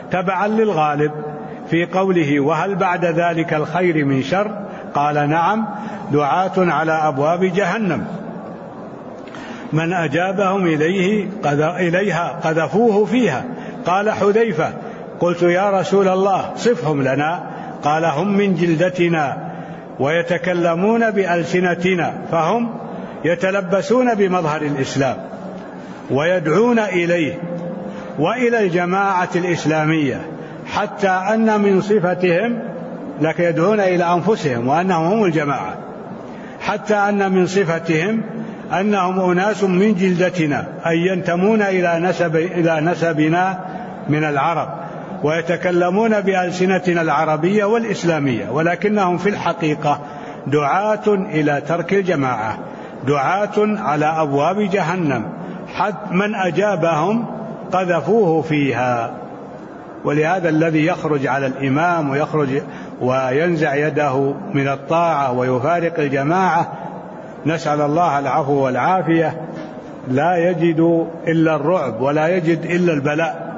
تبعا للغالب في قوله وهل بعد ذلك الخير من شر؟ قال نعم، دعاة على أبواب جهنم من أجابهم إليها قذفوه فيها. قال حذيفة قلت يا رسول الله صفهم لنا، قال هم من جلدتنا ويتكلمون بألسنتنا، فهم يتلبسون بمظهر الإسلام ويدعون إليه وإلى الجماعة الإسلامية، حتى أن من صفتهم لك يدعون إلى أنفسهم وأنهم هم الجماعة، حتى أن من صفتهم أنهم أناس من جلدتنا أي ينتمون إلى نسبنا من العرب ويتكلمون بألسنتنا العربية والإسلامية، ولكنهم في الحقيقة دعاة إلى ترك الجماعة، دعاة على أبواب جهنم، حتى من أجابهم قذفوه فيها. ولهذا الذي يخرج على الإمام ويخرج وينزع يده من الطاعة ويفارق الجماعة، نسأل الله العفو والعافية، لا يجد إلا الرعب ولا يجد إلا البلاء.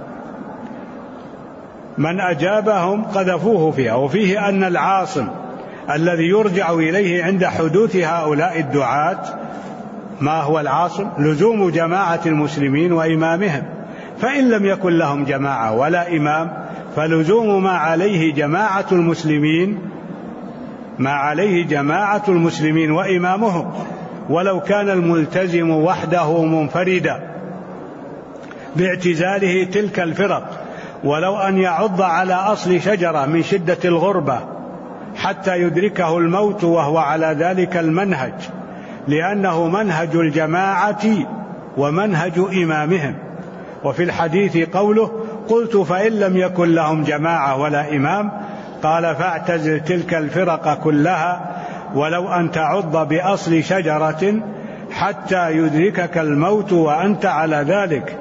من أجابهم قذفوه فيها. وفيه أن العاصم الذي يرجع إليه عند حدوث هؤلاء الدعاة، ما هو العاصم؟ لزوم جماعة المسلمين وإمامهم، فإن لم يكن لهم جماعة ولا إمام فلزوم ما عليه جماعة المسلمين وإمامهم، ولو كان الملتزم وحده منفردا باعتزاله تلك الفرق، ولو أن يعض على أصل شجرة من شدة الغربة حتى يدركه الموت وهو على ذلك المنهج، لأنه منهج الجماعة ومنهج إمامهم. وفي الحديث قوله قلت فإن لم يكن لهم جماعة ولا إمام، قال فاعتزل تلك الفرق كلها ولو أن تعض بأصل شجرة حتى يدركك الموت وأنت على ذلك،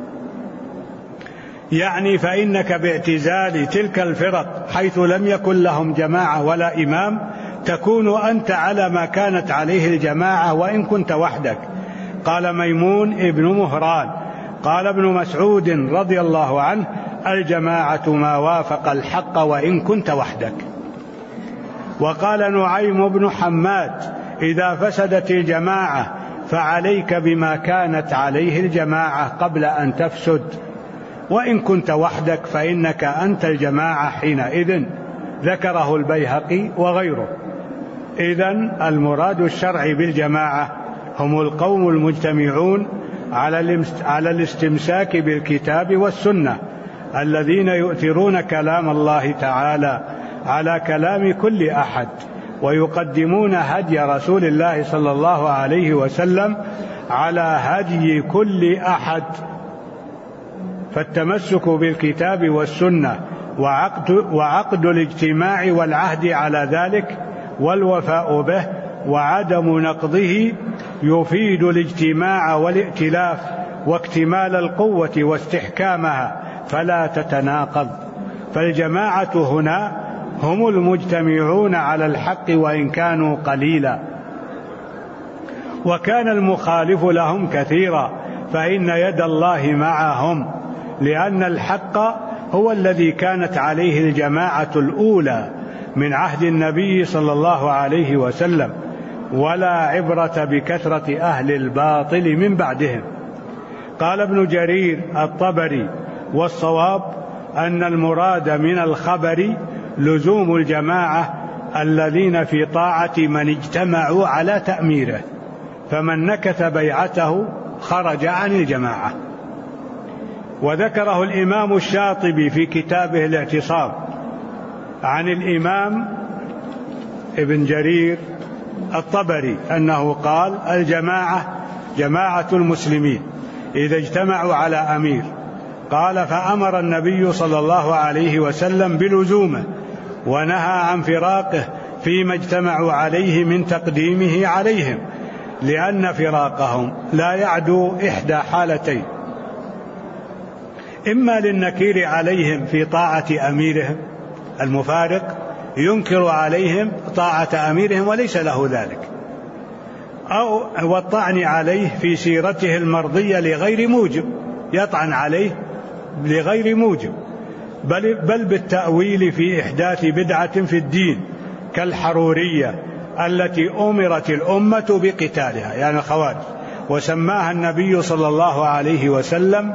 يعني فإنك باعتزال تلك الفرق حيث لم يكن لهم جماعة ولا إمام تكون أنت على ما كانت عليه الجماعة وإن كنت وحدك. قال ميمون ابن مهران قال ابن مسعود رضي الله عنه الجماعة ما وافق الحق وإن كنت وحدك. وقال نعيم بن حماد إذا فسدت الجماعة فعليك بما كانت عليه الجماعة قبل أن تفسد، وإن كنت وحدك فإنك أنت الجماعة حينئذ. ذكره البيهقي وغيره. إذن المراد الشرعي بالجماعة هم القوم المجتمعون على الاستمساك بالكتاب والسنة، الذين يؤثرون كلام الله تعالى على كلام كل أحد، ويقدمون هدي رسول الله صلى الله عليه وسلم على هدي كل أحد. فالتمسك بالكتاب والسنة وعقد الاجتماع والعهد على ذلك والوفاء به وعدم نقضه يفيد الاجتماع والائتلاف واكتمال القوة واستحكامها، فلا تتناقض. فالجماعة هنا هم المجتمعون على الحق وإن كانوا قليلا، وكان المخالف لهم كثيرا، فإن يد الله معهم، لأن الحق هو الذي كانت عليه الجماعة الأولى من عهد النبي صلى الله عليه وسلم، ولا عبرة بكثرة أهل الباطل من بعدهم. قال ابن جرير الطبري والصواب أن المراد من الخبر لزوم الجماعة الذين في طاعة من اجتمعوا على تأميره، فمن نكث بيعته خرج عن الجماعة. وذكره الإمام الشاطبي في كتابه الاعتصام عن الإمام ابن جرير الطبري أنه قال الجماعة جماعة المسلمين إذا اجتمعوا على أمير. قال فأمر النبي صلى الله عليه وسلم بلزومه ونهى عن فراقه فيما اجتمعوا عليه من تقديمه عليهم، لأن فراقهم لا يعدو إحدى حالتين: إما للنكير عليهم في طاعة أميرهم، المفارق ينكر عليهم طاعة أميرهم وليس له ذلك، أو والطعن عليه في سيرته المرضية لغير موجب، يطعن عليه لغير موجب، بل بالتأويل في إحداث بدعة في الدين كالحرورية التي أمرت الأمة بقتالها، يعني الخوارج، وسماها النبي صلى الله عليه وسلم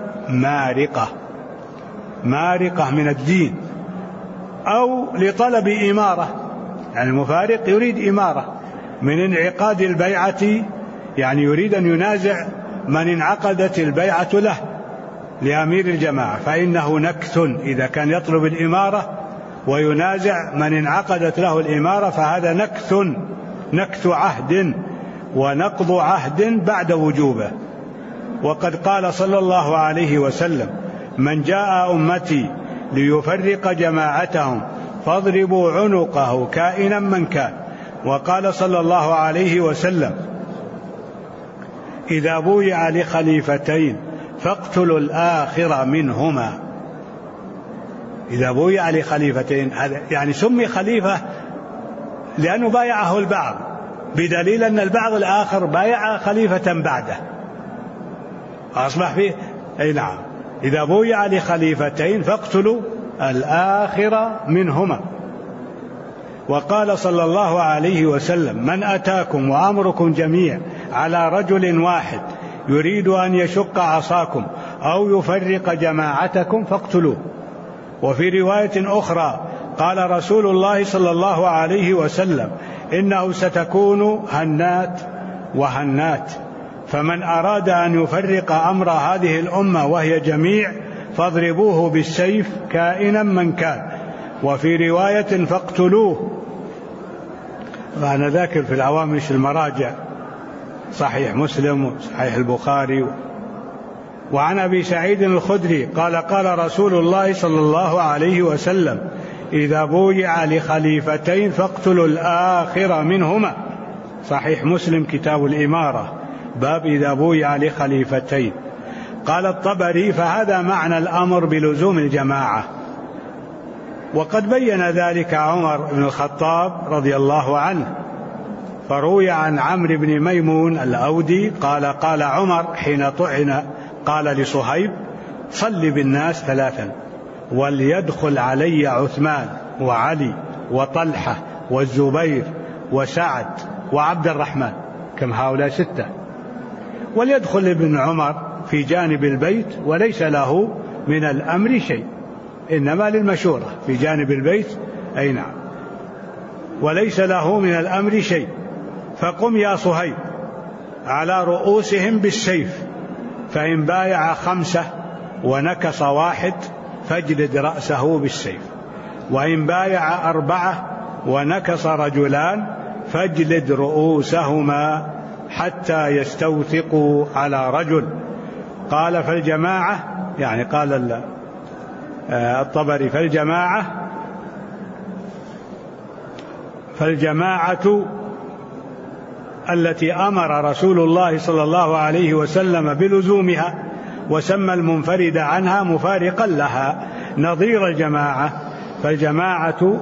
مارقة من الدين، أو لطلب إمارة، يعني المفارق يريد إمارة من انعقاد البيعة، يعني يريد أن ينازع من انعقدت البيعة له لأمير الجماعة، فإنه نكث إذا كان يطلب الإمارة وينازع من انعقدت له الإمارة، فهذا نكث عهد ونقض عهد بعد وجوبه. وقد قال صلى الله عليه وسلم: من جاء أمتي ليفرق جماعتهم فاضربوا عنقه كائنا من كان. وقال صلى الله عليه وسلم: إذا بويع لخليفتين فاقتلوا الآخر منهما. إذا بويع لخليفتين، يعني سمي خليفة لأنه بايعه البعض، بدليل أن البعض الآخر بايع خليفة بعده أصبح فيه. أي نعم، إذا بويع لخليفتين فاقتلوا الآخر منهما. وقال صلى الله عليه وسلم: من أتاكم وأمركم جميع على رجل واحد يريد أن يشق عصاكم أو يفرق جماعتكم فاقتلوه. وفي رواية أخرى قال رسول الله صلى الله عليه وسلم: إنه ستكون هنات وهنات، فمن أراد أن يفرق أمر هذه الأمة وهي جميع فاضربوه بالسيف كائنا من كان. وفي رواية فاقتلوه. وأنا ذاكر في العوامش المراجع صحيح مسلم وصحيح البخاري. وعن أبي سعيد الخدري قال: قال رسول الله صلى الله عليه وسلم: إذا بويع لخليفتين فاقتلوا الآخر منهما. صحيح مسلم كتاب الإمارة، باب إذا بويع لخليفتين. قال الطبري: فهذا معنى الأمر بلزوم الجماعة. وقد بين ذلك عمر بن الخطاب رضي الله عنه، فروي عن عمرو بن ميمون الأودي قال: قال عمر حين طعن، قال لصهيب: صل بالناس 3 وليدخل علي عثمان وعلي وطلحة والزبير وسعد وعبد الرحمن، كم هؤلاء 6، وليدخل ابن عمر في جانب البيت وليس له من الأمر شيء، إنما للمشورة في جانب البيت. أي نعم، وليس له من الأمر شيء. فقم يا صهيب على رؤوسهم بالسيف، فإن بايع 5 ونكص 1 فاجلد رأسه بالسيف، وإن بايع 4 ونكص 2 فاجلد رؤوسهما حتى يستوثقوا على رجل. قال: فالجماعة، يعني قال الطبري: فالجماعة التي أمر رسول الله صلى الله عليه وسلم بلزومها وسمى المنفرد عنها مفارقا لها نظير الجماعة، فالجماعة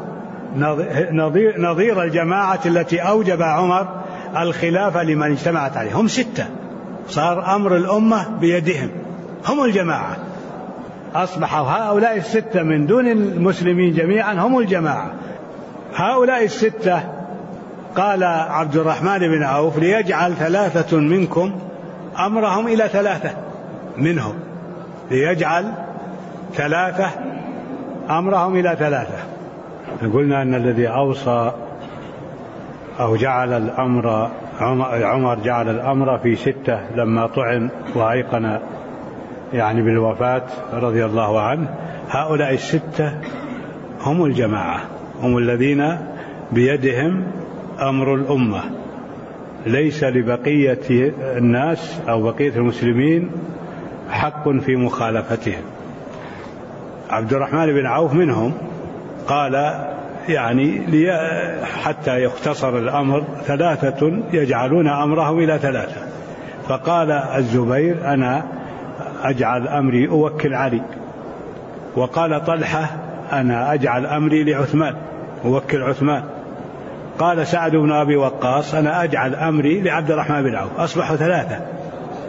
نظير الجماعة التي أوجب عمر الخلافة لمن اجتمعت عليه. هم 6، صار أمر الأمة بيدهم، هم الجماعة، أصبحوا هؤلاء 6 من دون المسلمين جميعا هم الجماعة. هؤلاء 6 قال عبد الرحمن بن عوف: ليجعل 3 منكم أمرهم إلى 3 منهم، ليجعل 3 أمرهم إلى 3. قلنا أن الذي أوصى أو جعل الأمر عمر جعل الأمر في 6 لما طعن وأيقن يعني بالوفاة رضي الله عنه. هؤلاء 6 هم الجماعة، هم الذين بيدهم أمر الأمة، ليس لبقية الناس أو بقية المسلمين حق في مخالفتهم. عبد الرحمن بن عوف منهم، قال يعني حتى يختصر الأمر 3 يجعلون أمرهم إلى 3. فقال الزبير: أنا أجعل أمري أوكل علي. وقال طلحة: أنا أجعل أمري لعثمان أوكل عثمان. قال سعد بن أبي وقاص: أنا أجعل أمري لعبد الرحمن بن عوف. أصبحوا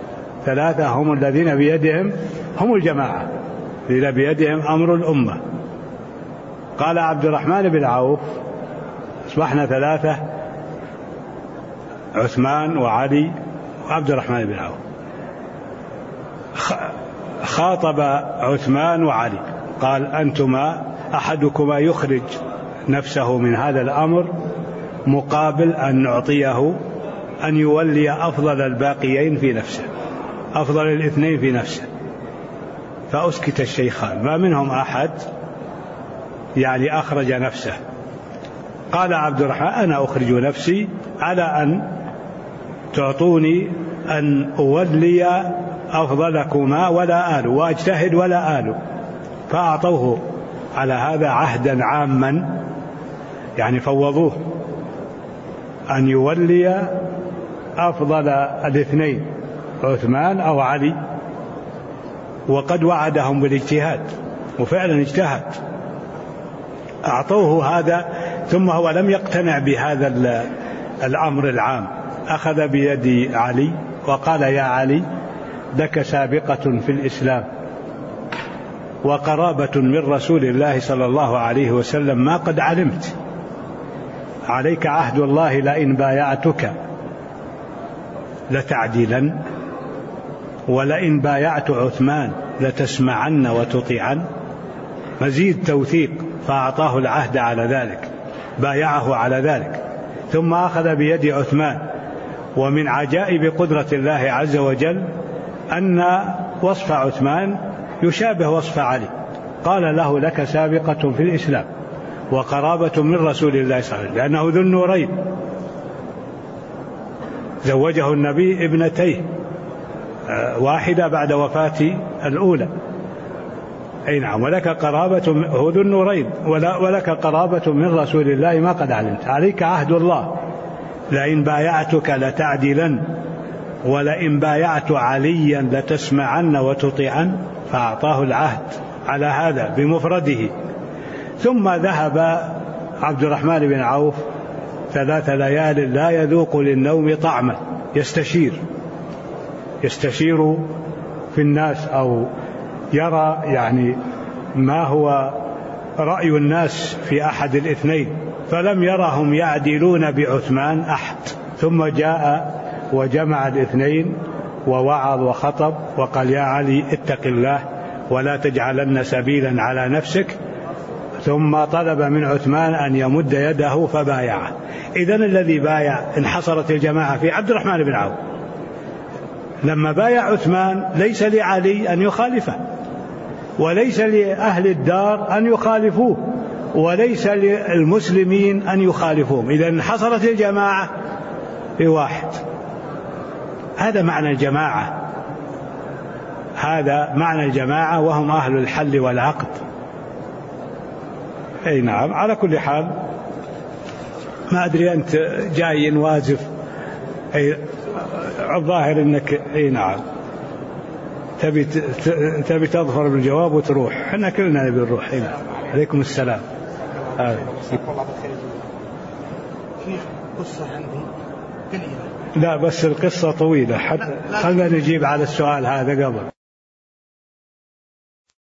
3 هم الذين بيدهم، هم الجماعة الذين بيدهم أمر الأمة. قال عبد الرحمن بن عوف: أصبحنا ثلاثة، عثمان وعلي وعبد الرحمن بن عوف. خاطب عثمان وعلي قال: أنتما أحدكما يخرج نفسه من هذا الأمر مقابل أن نعطيه أن يولي أفضل الباقيين في نفسه، أفضل الاثنين في نفسه. فأسكت الشيخان، ما منهم أحد يعني أخرج نفسه. قال عبد الرحمن: أنا أخرج نفسي على أن تعطوني أن أولي أفضلكما ولا آل، وأجتهد ولا آل. فأعطوه على هذا عهدا عاما، يعني فوضوه أن يولي أفضل الاثنين، عثمان أو علي، وقد وعدهم بالاجتهاد وفعلا اجتهد. أعطوه هذا، ثم هو لم يقتنع بهذا الأمر العام، أخذ بيد علي وقال: يا علي، لك سابقة في الإسلام وقرابة من رسول الله صلى الله عليه وسلم ما قد علمت، عليك عهد الله لئن بايعتك لتعدلن، ولئن بايعت عثمان لتسمعن وتطيعن. مزيد توثيق، فأعطاه العهد على ذلك، بايعه على ذلك. ثم أخذ بيد عثمان. ومن عجائب قدرة الله عز وجل أن وصف عثمان يشابه وصف علي، قال له: لك سابقة في الإسلام وقرابة من رسول الله صلى الله عليه وسلم، لأنه ذو النورين، زوجه النبي ابنتيه، واحدة بعد وفاة الأولى. أي نعم. ولك قرابة، هو ذو النورين، ولك قرابة من رسول الله ما قد علمت، عليك عهد الله لئن بايعتك لتعدلن، ولئن بايعت عليا لتسمعن وتطيعن. فأعطاه العهد على هذا بمفرده. ثم ذهب عبد الرحمن بن عوف 3 ليال لا يذوق للنوم طعمه، يستشير في الناس، أو يرى يعني ما هو رأي الناس في أحد الاثنين، فلم يرهم يعدلون بعثمان أحد. ثم جاء وجمع الاثنين ووعظ وخطب وقال: يا علي، اتق الله ولا تجعلن سبيلا على نفسك. ثم طلب من عثمان أن يمد يده فبايعه. إذن الذي بايع، انحصرت الجماعة في عبد الرحمن بن عوف. لما بايع عثمان ليس لعلي أن يخالفه، وليس لأهل الدار أن يخالفوه، وليس للمسلمين أن يخالفوهم. إذن انحصرت الجماعة في واحد. هذا معنى الجماعة، هذا معنى الجماعة، وهم أهل الحل والعقد. أي نعم. على كل حال، ما أدري أنت جاي وازف، أي الظاهر أنك أي نعم تبي تظفر بالجواب وتروح. احنا كلنا نبي نروح. نعم. عليكم السلام. لا بس القصة طويلة، خلنا نجيب على السؤال هذا قبل.